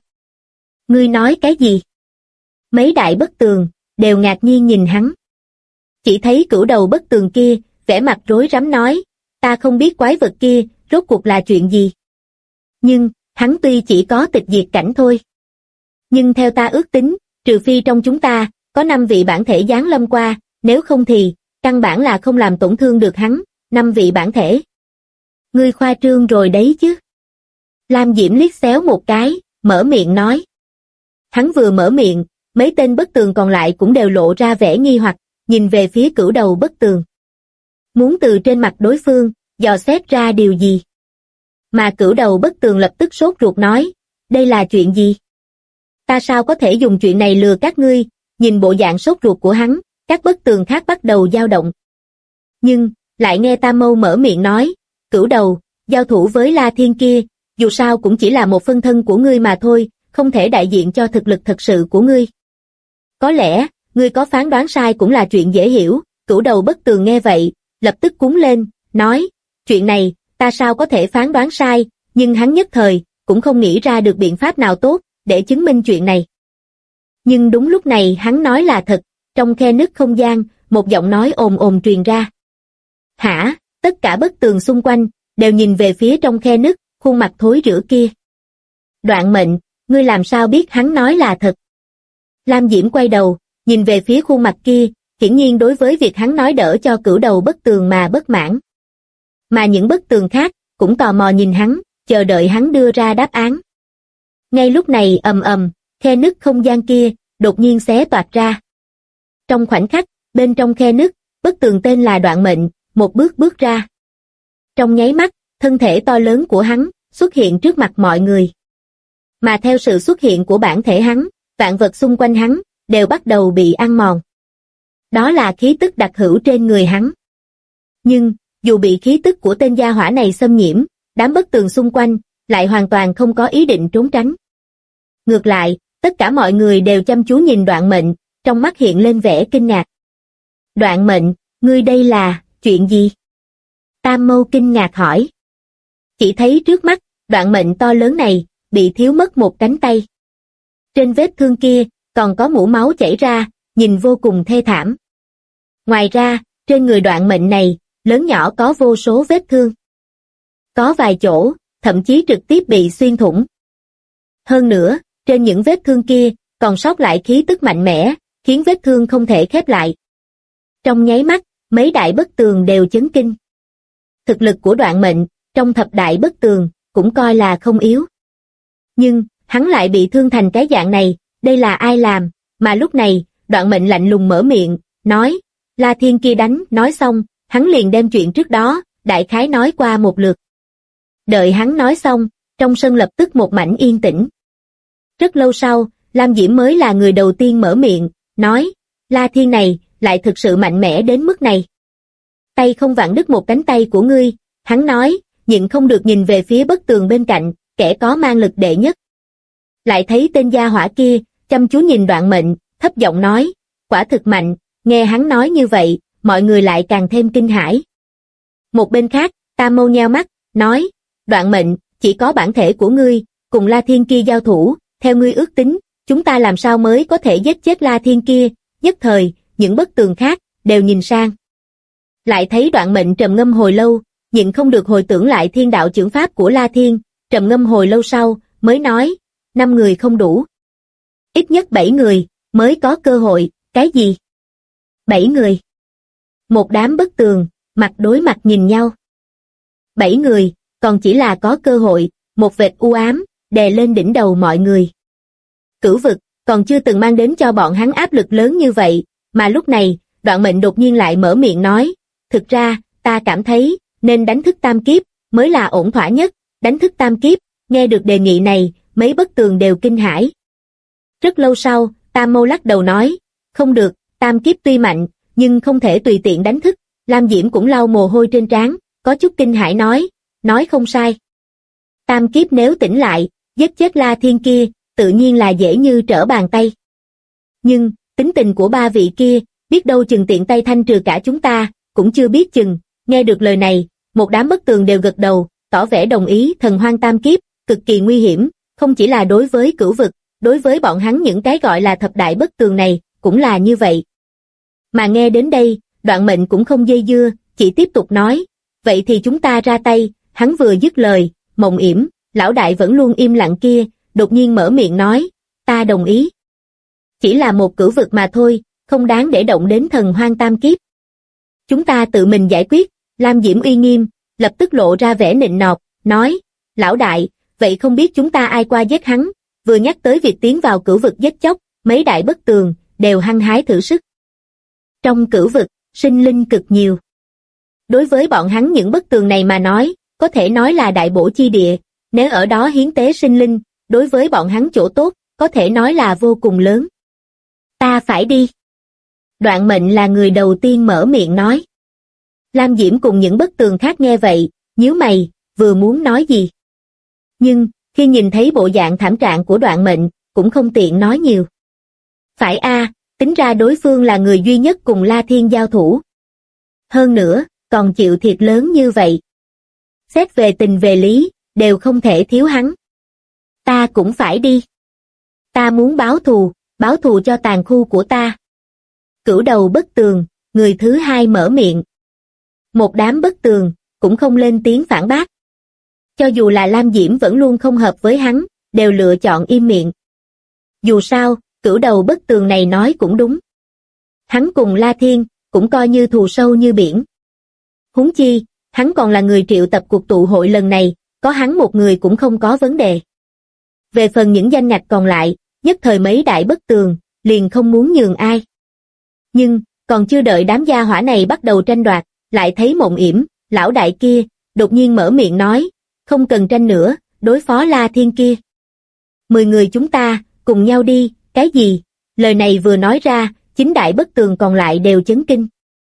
Ngươi nói cái gì? Mấy đại bất tường, đều ngạc nhiên nhìn hắn. Chỉ thấy Cửu Đầu Bất Tường kia, vẻ mặt rối rắm nói, ta không biết quái vật kia, rốt cuộc là chuyện gì. Nhưng, hắn tuy chỉ có tịch diệt cảnh thôi. Nhưng theo ta ước tính, trừ phi trong chúng ta, có 5 vị bản thể giáng lâm qua, nếu không thì, căn bản là không làm tổn thương được hắn, 5 vị bản thể. Ngươi khoa trương rồi đấy chứ. Lam Diễm liếc xéo một cái, mở miệng nói. Hắn vừa mở miệng, mấy tên bất tường còn lại cũng đều lộ ra vẻ nghi hoặc, nhìn về phía Cửu Đầu Bất Tường. Muốn từ trên mặt đối phương, dò xét ra điều gì. Mà Cửu Đầu Bất Tường lập tức sốt ruột nói, đây là chuyện gì? Ta sao có thể dùng chuyện này lừa các ngươi, nhìn bộ dạng sốt ruột của hắn, các bất tường khác bắt đầu dao động. Nhưng, lại nghe Tam Mâu mở miệng nói, Cửu Đầu, giao thủ với La Thiên kia, dù sao cũng chỉ là một phân thân của ngươi mà thôi, không thể đại diện cho thực lực thật sự của ngươi. Có lẽ, ngươi có phán đoán sai cũng là chuyện dễ hiểu, Cửu Đầu Bất Tường nghe vậy, lập tức cuống lên, nói, chuyện này, ta sao có thể phán đoán sai, nhưng hắn nhất thời, cũng không nghĩ ra được biện pháp nào tốt, để chứng minh chuyện này. Nhưng đúng lúc này hắn nói là thật, trong khe nứt không gian, một giọng nói ồm ồm truyền ra. Hả, tất cả bất tường xung quanh, đều nhìn về phía trong khe nứt, khuôn mặt thối rữa kia. Đoạn Mệnh, ngươi làm sao biết hắn nói là thật? Lam Diễm quay đầu, nhìn về phía khuôn mặt kia, hiển nhiên đối với việc hắn nói đỡ cho Cửu Đầu Bất Tường mà bất mãn. Mà những bất tường khác, cũng tò mò nhìn hắn, chờ đợi hắn đưa ra đáp án. Ngay lúc này ầm ầm, khe nứt không gian kia, đột nhiên xé toạc ra. Trong khoảnh khắc, bên trong khe nứt, bất tường tên là Đoạn Mệnh, một bước bước ra. Trong nháy mắt, thân thể to lớn của hắn, xuất hiện trước mặt mọi người. Mà theo sự xuất hiện của bản thể hắn, vạn vật xung quanh hắn, đều bắt đầu bị ăn mòn. Đó là khí tức đặc hữu trên người hắn. Nhưng, dù bị khí tức của tên gia hỏa này xâm nhiễm, đám bất tường xung quanh, lại hoàn toàn không có ý định trốn tránh. Ngược lại, tất cả mọi người đều chăm chú nhìn Đoạn Mệnh, trong mắt hiện lên vẻ kinh ngạc. Đoạn Mệnh, ngươi đây là, chuyện gì? Tam Mâu kinh ngạc hỏi. Chỉ thấy trước mắt, Đoạn Mệnh to lớn này, bị thiếu mất một cánh tay. Trên vết thương kia, còn có mũ máu chảy ra, nhìn vô cùng thê thảm. Ngoài ra, trên người Đoạn Mệnh này, lớn nhỏ có vô số vết thương. Có vài chỗ, thậm chí trực tiếp bị xuyên thủng. Hơn nữa, trên những vết thương kia, còn sót lại khí tức mạnh mẽ, khiến vết thương không thể khép lại. Trong nháy mắt, mấy đại bất tường đều chấn kinh. Thực lực của Đoạn Mệnh, trong thập đại bất tường, cũng coi là không yếu. Nhưng, hắn lại bị thương thành cái dạng này, đây là ai làm, mà lúc này, Đoạn Mệnh lạnh lùng mở miệng, nói, La Thiên kia đánh, nói xong, hắn liền đem chuyện trước đó, đại khái nói qua một lượt. Đợi hắn nói xong, trong sân lập tức một mảnh yên tĩnh. Rất lâu sau, Lam Diễm mới là người đầu tiên mở miệng, nói, La Thiên này, lại thực sự mạnh mẽ đến mức này. Tay không vặn đứt một cánh tay của ngươi, hắn nói, nhịn không được nhìn về phía bức tường bên cạnh, kẻ có mang lực đệ nhất. Lại thấy tên gia hỏa kia, chăm chú nhìn Đoạn Mệnh, thấp giọng nói, quả thực mạnh, nghe hắn nói như vậy, mọi người lại càng thêm kinh hãi. Một bên khác, Tam Mâu nheo mắt, nói, Đoạn Mệnh, chỉ có bản thể của ngươi, cùng La Thiên kia giao thủ, theo ngươi ước tính, chúng ta làm sao mới có thể giết chết La Thiên kia, nhất thời, những bức tường khác, đều nhìn sang. Lại thấy Đoạn Mệnh trầm ngâm hồi lâu, nhịn không được hồi tưởng lại thiên đạo chưởng pháp của La Thiên, trầm ngâm hồi lâu sau, mới nói, 5 người không đủ. Ít nhất 7 người, mới có cơ hội, cái gì? 7 người. Một đám bức tường, mặt đối mặt nhìn nhau. 7 người, còn chỉ là có cơ hội, một vệt u ám, đè lên đỉnh đầu mọi người. Cửu vực, còn chưa từng mang đến cho bọn hắn áp lực lớn như vậy, mà lúc này, Đoạn Mệnh đột nhiên lại mở miệng nói, thực ra, ta cảm thấy, nên đánh thức tam kiếp, mới là ổn thỏa nhất, đánh thức tam kiếp, nghe được đề nghị này, mấy bức tường đều kinh hãi. Rất lâu sau, Tam Mâu lắc đầu nói, không được, tam kiếp tuy mạnh, nhưng không thể tùy tiện đánh thức, Lam Diễm cũng lau mồ hôi trên trán, có chút kinh hãi nói không sai. Tam kiếp nếu tỉnh lại, giết chết La Thiên kia, tự nhiên là dễ như trở bàn tay. Nhưng, tính tình của ba vị kia, biết đâu chừng tiện tay thanh trừ cả chúng ta, cũng chưa biết chừng. Nghe được lời này, một đám bức tường đều gật đầu, tỏ vẻ đồng ý. Thần hoang tam kiếp, cực kỳ nguy hiểm, không chỉ là đối với cửu vực, đối với bọn hắn những cái gọi là thập đại bức tường này, cũng là như vậy. Mà nghe đến đây, Đoạn Mệnh cũng không dây dưa, chỉ tiếp tục nói, vậy thì chúng ta ra tay. Hắn vừa dứt lời, Mộng Yểm, lão đại vẫn luôn im lặng kia, đột nhiên mở miệng nói, ta đồng ý. Chỉ là một cửu vực mà thôi, không đáng để động đến thần hoang tam kiếp. Chúng ta tự mình giải quyết. Lam Diễm uy nghiêm, lập tức lộ ra vẻ nịnh nọt, nói, lão đại, vậy không biết chúng ta ai qua giết hắn. Vừa nhắc tới việc tiến vào cửu vực giết chóc, mấy đại bức tường, đều hăng hái thử sức. Trong cửu vực, sinh linh cực nhiều. Đối với bọn hắn những bức tường này mà nói, có thể nói là đại bổ chi địa, nếu ở đó hiến tế sinh linh, đối với bọn hắn chỗ tốt, có thể nói là vô cùng lớn. Ta phải đi. Đoạn Mệnh là người đầu tiên mở miệng nói. Lam Diễm cùng những bức tường khác nghe vậy, nhíu mày, vừa muốn nói gì. Nhưng, khi nhìn thấy bộ dạng thảm trạng của Đoạn Mệnh, cũng không tiện nói nhiều. Phải a, tính ra đối phương là người duy nhất cùng La Thiên giao thủ. Hơn nữa, còn chịu thiệt lớn như vậy. Xét về tình về lý, đều không thể thiếu hắn. Ta cũng phải đi. Ta muốn báo thù cho tàn khu của ta. Cửu đầu bức tường, người thứ hai mở miệng. Một đám bức tường, cũng không lên tiếng phản bác. Cho dù là Lam Diễm vẫn luôn không hợp với hắn, đều lựa chọn im miệng. Dù sao, cửu đầu bức tường này nói cũng đúng. Hắn cùng La Thiên, cũng coi như thù sâu như biển. Huống chi, hắn còn là người triệu tập cuộc tụ hội lần này, có hắn một người cũng không có vấn đề. Về phần những danh ngạch còn lại, nhất thời mấy đại bức tường, liền không muốn nhường ai. Nhưng, còn chưa đợi đám gia hỏa này bắt đầu tranh đoạt, lại thấy Mộng Yểm, lão đại kia, đột nhiên mở miệng nói, không cần tranh nữa, đối phó La Thiên kia. 10 người chúng ta, cùng nhau đi, cái gì? Lời này vừa nói ra, 9 đại bức tường còn lại đều chấn kinh.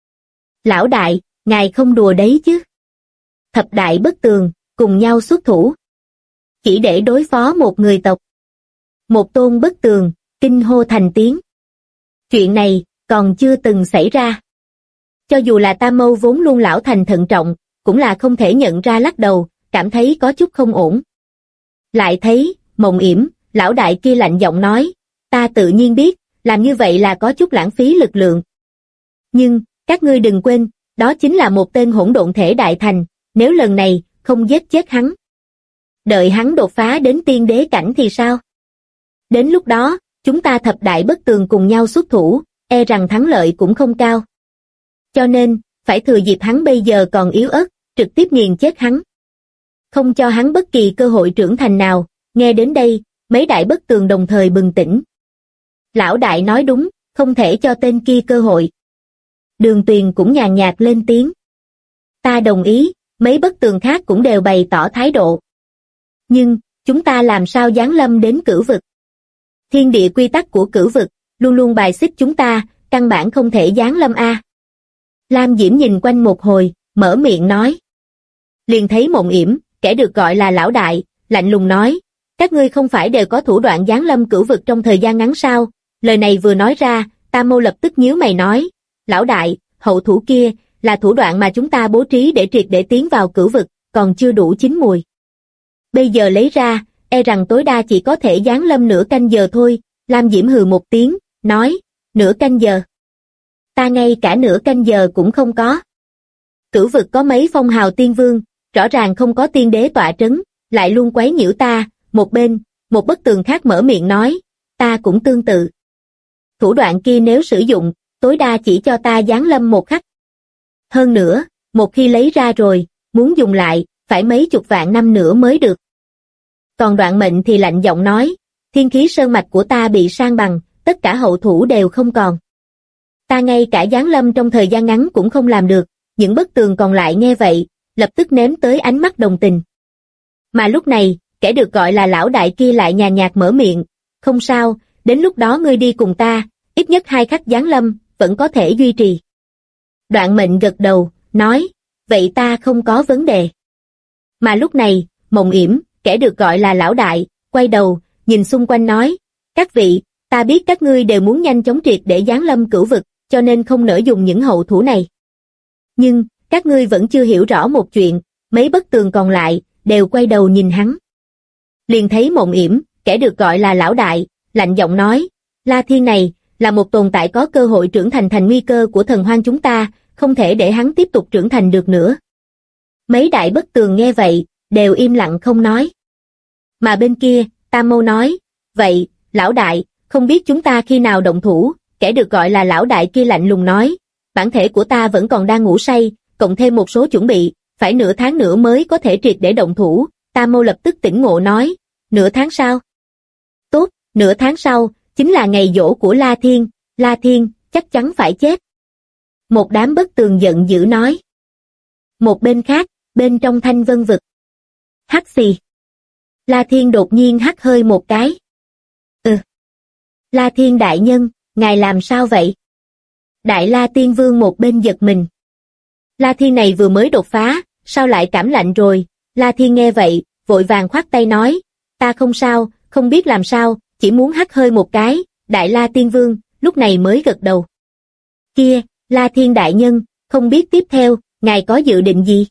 Lão đại, ngài không đùa đấy chứ? Thập đại bức tường, cùng nhau xuất thủ. Chỉ để đối phó một người tộc. Một tôn bức tường, kinh hô thành tiếng. Chuyện này, còn chưa từng xảy ra. Cho dù là Tam Mâu vốn luôn lão thành thận trọng, cũng là không thể nhận ra lắc đầu, cảm thấy có chút không ổn. Lại thấy, Mộng Yểm, lão đại kia lạnh giọng nói, ta tự nhiên biết, làm như vậy là có chút lãng phí lực lượng. Nhưng, các ngươi đừng quên, đó chính là một tên hỗn độn thể đại thành, nếu lần này, không giết chết hắn. Đợi hắn đột phá đến tiên đế cảnh thì sao? Đến lúc đó, chúng ta thập đại bức tường cùng nhau xuất thủ, e rằng thắng lợi cũng không cao. Cho nên, phải thừa dịp hắn bây giờ còn yếu ớt, trực tiếp nghiền chết hắn. Không cho hắn bất kỳ cơ hội trưởng thành nào. Nghe đến đây, mấy đại bức tường đồng thời bừng tỉnh. Lão đại nói đúng, không thể cho tên kia cơ hội. Đường Tuyền cũng nhàn nhạt lên tiếng. Ta đồng ý, mấy bức tường khác cũng đều bày tỏ thái độ. Nhưng, chúng ta làm sao giáng lâm đến cửu vực? Thiên địa quy tắc của cửu vực, luôn luôn bài xích chúng ta, căn bản không thể giáng lâm a. Lam Diễm nhìn quanh một hồi, mở miệng nói. Liền thấy Mộng Yểm, kẻ được gọi là lão đại, lạnh lùng nói, các ngươi không phải đều có thủ đoạn giáng lâm cửu vực trong thời gian ngắn sao? Lời này vừa nói ra, Tam Mâu lập tức nhíu mày nói, lão đại, hậu thủ kia, là thủ đoạn mà chúng ta bố trí để triệt để tiến vào cửu vực, còn chưa đủ chín mùi. Bây giờ lấy ra, e rằng tối đa chỉ có thể giáng lâm nửa canh giờ thôi. Lam Diễm hừ một tiếng, nói, nửa canh giờ. Ta ngay cả nửa canh giờ cũng không có. Cửu vực có mấy phong hào tiên vương, rõ ràng không có tiên đế tọa trấn, lại luôn quấy nhiễu ta. Một bên, một bức tường khác mở miệng nói, ta cũng tương tự. Thủ đoạn kia nếu sử dụng, tối đa chỉ cho ta giáng lâm một khắc. Hơn nữa, một khi lấy ra rồi, muốn dùng lại, phải mấy chục vạn năm nữa mới được. Còn Đoạn Mệnh thì lạnh giọng nói, thiên khí sơn mạch của ta bị san bằng, tất cả hậu thủ đều không còn. Ta ngay cả giáng lâm trong thời gian ngắn cũng không làm được. Những bức tường còn lại nghe vậy, lập tức ném tới ánh mắt đồng tình. Mà lúc này, kẻ được gọi là lão đại kia lại nhàn nhạt mở miệng, không sao, đến lúc đó ngươi đi cùng ta, ít nhất 2 khắc giáng lâm, vẫn có thể duy trì. Đoạn Mệnh gật đầu, nói, vậy ta không có vấn đề. Mà lúc này, Mộng Yểm, kẻ được gọi là lão đại, quay đầu, nhìn xung quanh nói, các vị, ta biết các ngươi đều muốn nhanh chóng triệt để giáng lâm cửu vực, cho nên không nỡ dùng những hậu thủ này. Nhưng, các ngươi vẫn chưa hiểu rõ một chuyện, mấy bức tường còn lại, đều quay đầu nhìn hắn. Liền thấy Mộng Yểm, kẻ được gọi là lão đại, lạnh giọng nói, La Thiên này, là một tồn tại có cơ hội trưởng thành thành nguy cơ của thần hoang chúng ta, không thể để hắn tiếp tục trưởng thành được nữa. Mấy đại bức tường nghe vậy, đều im lặng không nói. Mà bên kia, Tam Mâu nói, vậy, lão đại, không biết chúng ta khi nào động thủ, kẻ được gọi là lão đại kia lạnh lùng nói, bản thể của ta vẫn còn đang ngủ say, cộng thêm một số chuẩn bị, phải nửa tháng nữa mới có thể triệt để động thủ. Tam Mâu lập tức tỉnh ngộ nói, nửa tháng sau. Tốt, nửa tháng sau, chính là ngày giỗ của La Thiên, chắc chắn phải chết. Một đám bức tường giận dữ nói. Một bên khác, bên trong Thanh Vân vực. Hắc xì. La Thiên đột nhiên hắt hơi một cái. La Thiên đại nhân, ngài làm sao vậy? Đại La Tiên Vương một bên giật mình. La Thiên này vừa mới đột phá, sao lại cảm lạnh rồi? La Thiên nghe vậy, vội vàng khoát tay nói, ta không sao, không biết làm sao, chỉ muốn hắt hơi một cái. Đại La Tiên Vương, lúc này mới gật đầu. Kia, La Thiên đại nhân, không biết tiếp theo, ngài có dự định gì?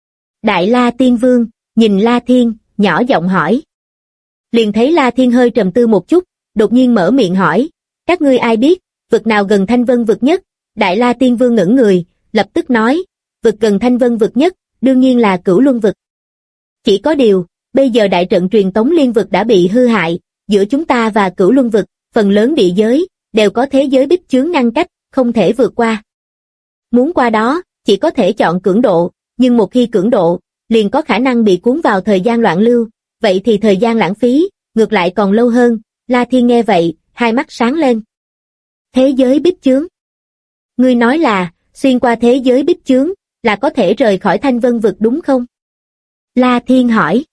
Đại La Tiên Vương, nhìn La Thiên, nhỏ giọng hỏi. Liền thấy La Thiên hơi trầm tư một chút, đột nhiên mở miệng hỏi, các ngươi ai biết, vực nào gần Thanh Vân vực nhất? Đại La Tiên Vương ngẩn người, lập tức nói, vực gần Thanh Vân vực nhất, đương nhiên là Cửu Luân vực. Chỉ có điều, bây giờ đại trận truyền tống liên vực đã bị hư hại, giữa chúng ta và Cửu Luân vực, phần lớn địa giới, đều có thế giới bích chướng ngăn cách, không thể vượt qua. Muốn qua đó, chỉ có thể chọn cưỡng độ, nhưng một khi cưỡng độ, liền có khả năng bị cuốn vào thời gian loạn lưu, vậy thì thời gian lãng phí, ngược lại còn lâu hơn. La Thiên nghe vậy, hai mắt sáng lên. Thế giới bích chướng. Ngươi nói là, xuyên qua thế giới bích chướng, là có thể rời khỏi Thanh Vân vực đúng không? La Thiên hỏi.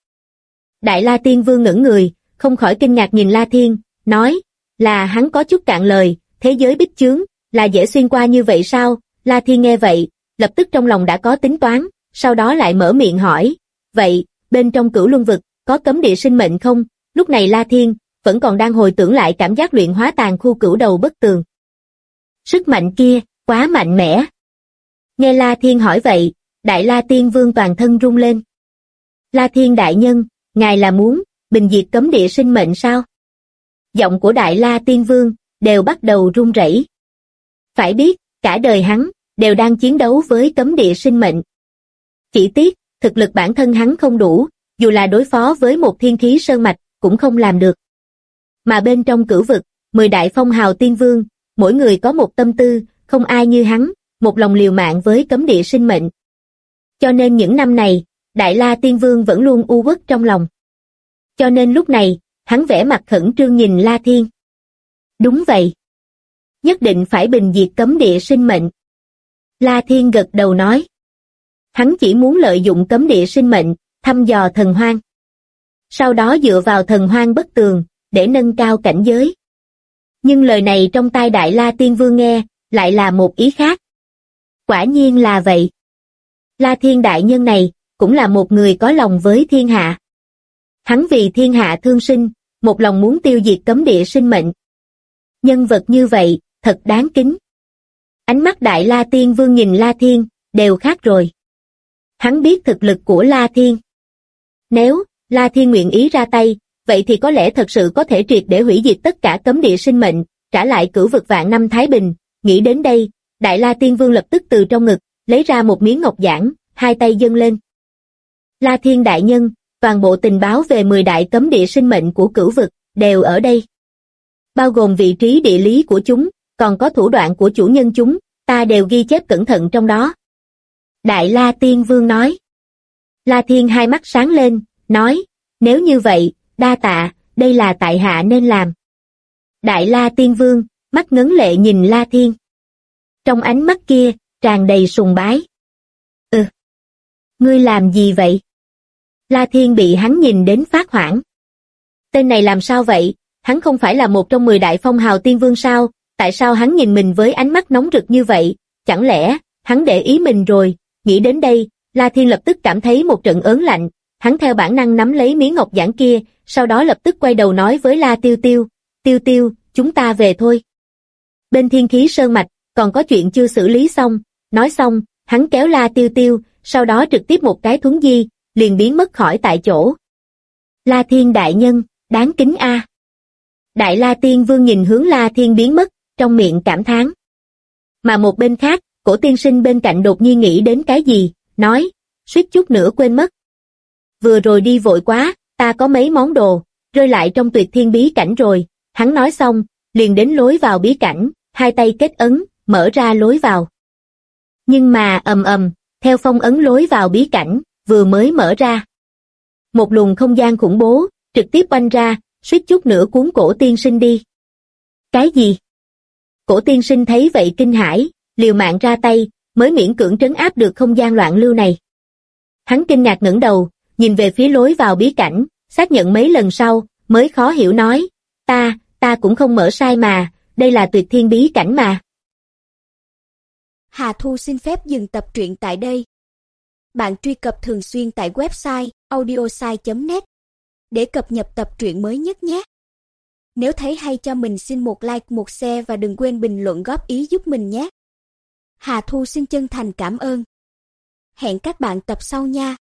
Đại La Tiên Vương ngẩn người, không khỏi kinh ngạc nhìn La Thiên, nói, là hắn có chút cạn lời, thế giới bích chướng, là dễ xuyên qua như vậy sao? La Thiên nghe vậy, lập tức trong lòng đã có tính toán, sau đó lại mở miệng hỏi, vậy, bên trong Cửu Luân vực, có cấm địa sinh mệnh không? Lúc này La Thiên, vẫn còn đang hồi tưởng lại cảm giác luyện hóa tàn khu cửu đầu bức tường. Sức mạnh kia, quá mạnh mẽ. Nghe La Thiên hỏi vậy, Đại La Tiên Vương toàn thân rung lên. La Thiên đại nhân, ngài là muốn bình diệt cấm địa sinh mệnh sao? Giọng của Đại La Tiên Vương đều bắt đầu run rẩy. Phải biết, cả đời hắn đều đang chiến đấu với cấm địa sinh mệnh. Chỉ tiếc, thực lực bản thân hắn không đủ, dù là đối phó với một thiên khí sơn mạch cũng không làm được. Mà bên trong cửu vực, 10 đại phong hào tiên vương, mỗi người có một tâm tư, không ai như hắn, một lòng liều mạng với cấm địa sinh mệnh. Cho nên những năm này, Đại La Tiên Vương vẫn luôn u uất trong lòng. Cho nên lúc này, hắn vẻ mặt khẩn trương nhìn La Thiên. Đúng vậy. Nhất định phải bình diệt cấm địa sinh mệnh. La Thiên gật đầu nói. Hắn chỉ muốn lợi dụng cấm địa sinh mệnh, thăm dò thần hoang. Sau đó dựa vào thần hoang bất tường, để nâng cao cảnh giới. Nhưng lời này trong tai Đại La Tiên Vương nghe, lại là một ý khác. Quả nhiên là vậy. La Thiên đại nhân này, cũng là một người có lòng với thiên hạ. Hắn vì thiên hạ thương sinh, một lòng muốn tiêu diệt cấm địa sinh mệnh. Nhân vật như vậy, thật đáng kính. Ánh mắt Đại La Tiên Vương nhìn La Thiên, đều khác rồi. Hắn biết thực lực của La Thiên. Nếu La Thiên nguyện ý ra tay, vậy thì có lẽ thật sự có thể triệt để hủy diệt tất cả cấm địa sinh mệnh, trả lại cửu vực vạn năm thái bình. Nghĩ đến đây, Đại La Tiên Vương lập tức từ trong ngực, lấy ra một miếng ngọc giản, hai tay dâng lên. La Thiên đại nhân, toàn bộ tình báo về 10 đại cấm địa sinh mệnh của cửu vực, đều ở đây. Bao gồm vị trí địa lý của chúng, còn có thủ đoạn của chủ nhân chúng, ta đều ghi chép cẩn thận trong đó. Đại La Tiên Vương nói. La Thiên hai mắt sáng lên, nói, nếu như vậy, đa tạ, đây là tại hạ nên làm. Đại La Tiên Vương, mắt ngấn lệ nhìn La Thiên. Trong ánh mắt kia, tràn đầy sùng bái. Ngươi làm gì vậy? La Thiên bị hắn nhìn đến phát hoảng. Tên này làm sao vậy? Hắn không phải là một trong 10 đại phong hào tiên vương sao? Tại sao hắn nhìn mình với ánh mắt nóng rực như vậy? Chẳng lẽ, hắn để ý mình rồi? Nghĩ đến đây, La Thiên lập tức cảm thấy một trận ớn lạnh. Hắn theo bản năng nắm lấy miếng ngọc giản kia, sau đó lập tức quay đầu nói với La Tiêu Tiêu. Tiêu Tiêu, chúng ta về thôi. Bên Thiên Khí Sơn Mạch, còn có chuyện chưa xử lý xong. Nói xong, hắn kéo La Tiêu Tiêu, sau đó trực tiếp một cái thuấn di, liền biến mất khỏi tại chỗ. La Thiên đại nhân, đáng kính a. Đại La Tiên Vương nhìn hướng La Thiên biến mất, trong miệng cảm thán. Mà một bên khác, Cổ tiên sinh bên cạnh đột nhiên nghĩ đến cái gì, nói, suýt chút nữa quên mất. Vừa rồi đi vội quá, ta có mấy món đồ, rơi lại trong Tuyệt Thiên bí cảnh rồi. Hắn nói xong, liền đến lối vào bí cảnh, hai tay kết ấn, mở ra lối vào. Nhưng mà theo phong ấn lối vào bí cảnh, vừa mới mở ra. Một luồng không gian khủng bố, trực tiếp oanh ra, suýt chút nữa cuốn Cổ tiên sinh đi. Cái gì? Cổ tiên sinh thấy vậy kinh hãi, liều mạng ra tay, mới miễn cưỡng trấn áp được không gian loạn lưu này. Hắn kinh ngạc ngẩng đầu, nhìn về phía lối vào bí cảnh, xác nhận mấy lần sau, mới khó hiểu nói, ta cũng không mở sai mà, đây là Tuyệt Thiên bí cảnh mà. Hà Thu xin phép dừng tập truyện tại đây. Bạn truy cập thường xuyên tại website audiosai.net để cập nhật tập truyện mới nhất nhé. Nếu thấy hay cho mình xin một like, một share và đừng quên bình luận góp ý giúp mình nhé. Hà Thu xin chân thành cảm ơn. Hẹn các bạn tập sau nha.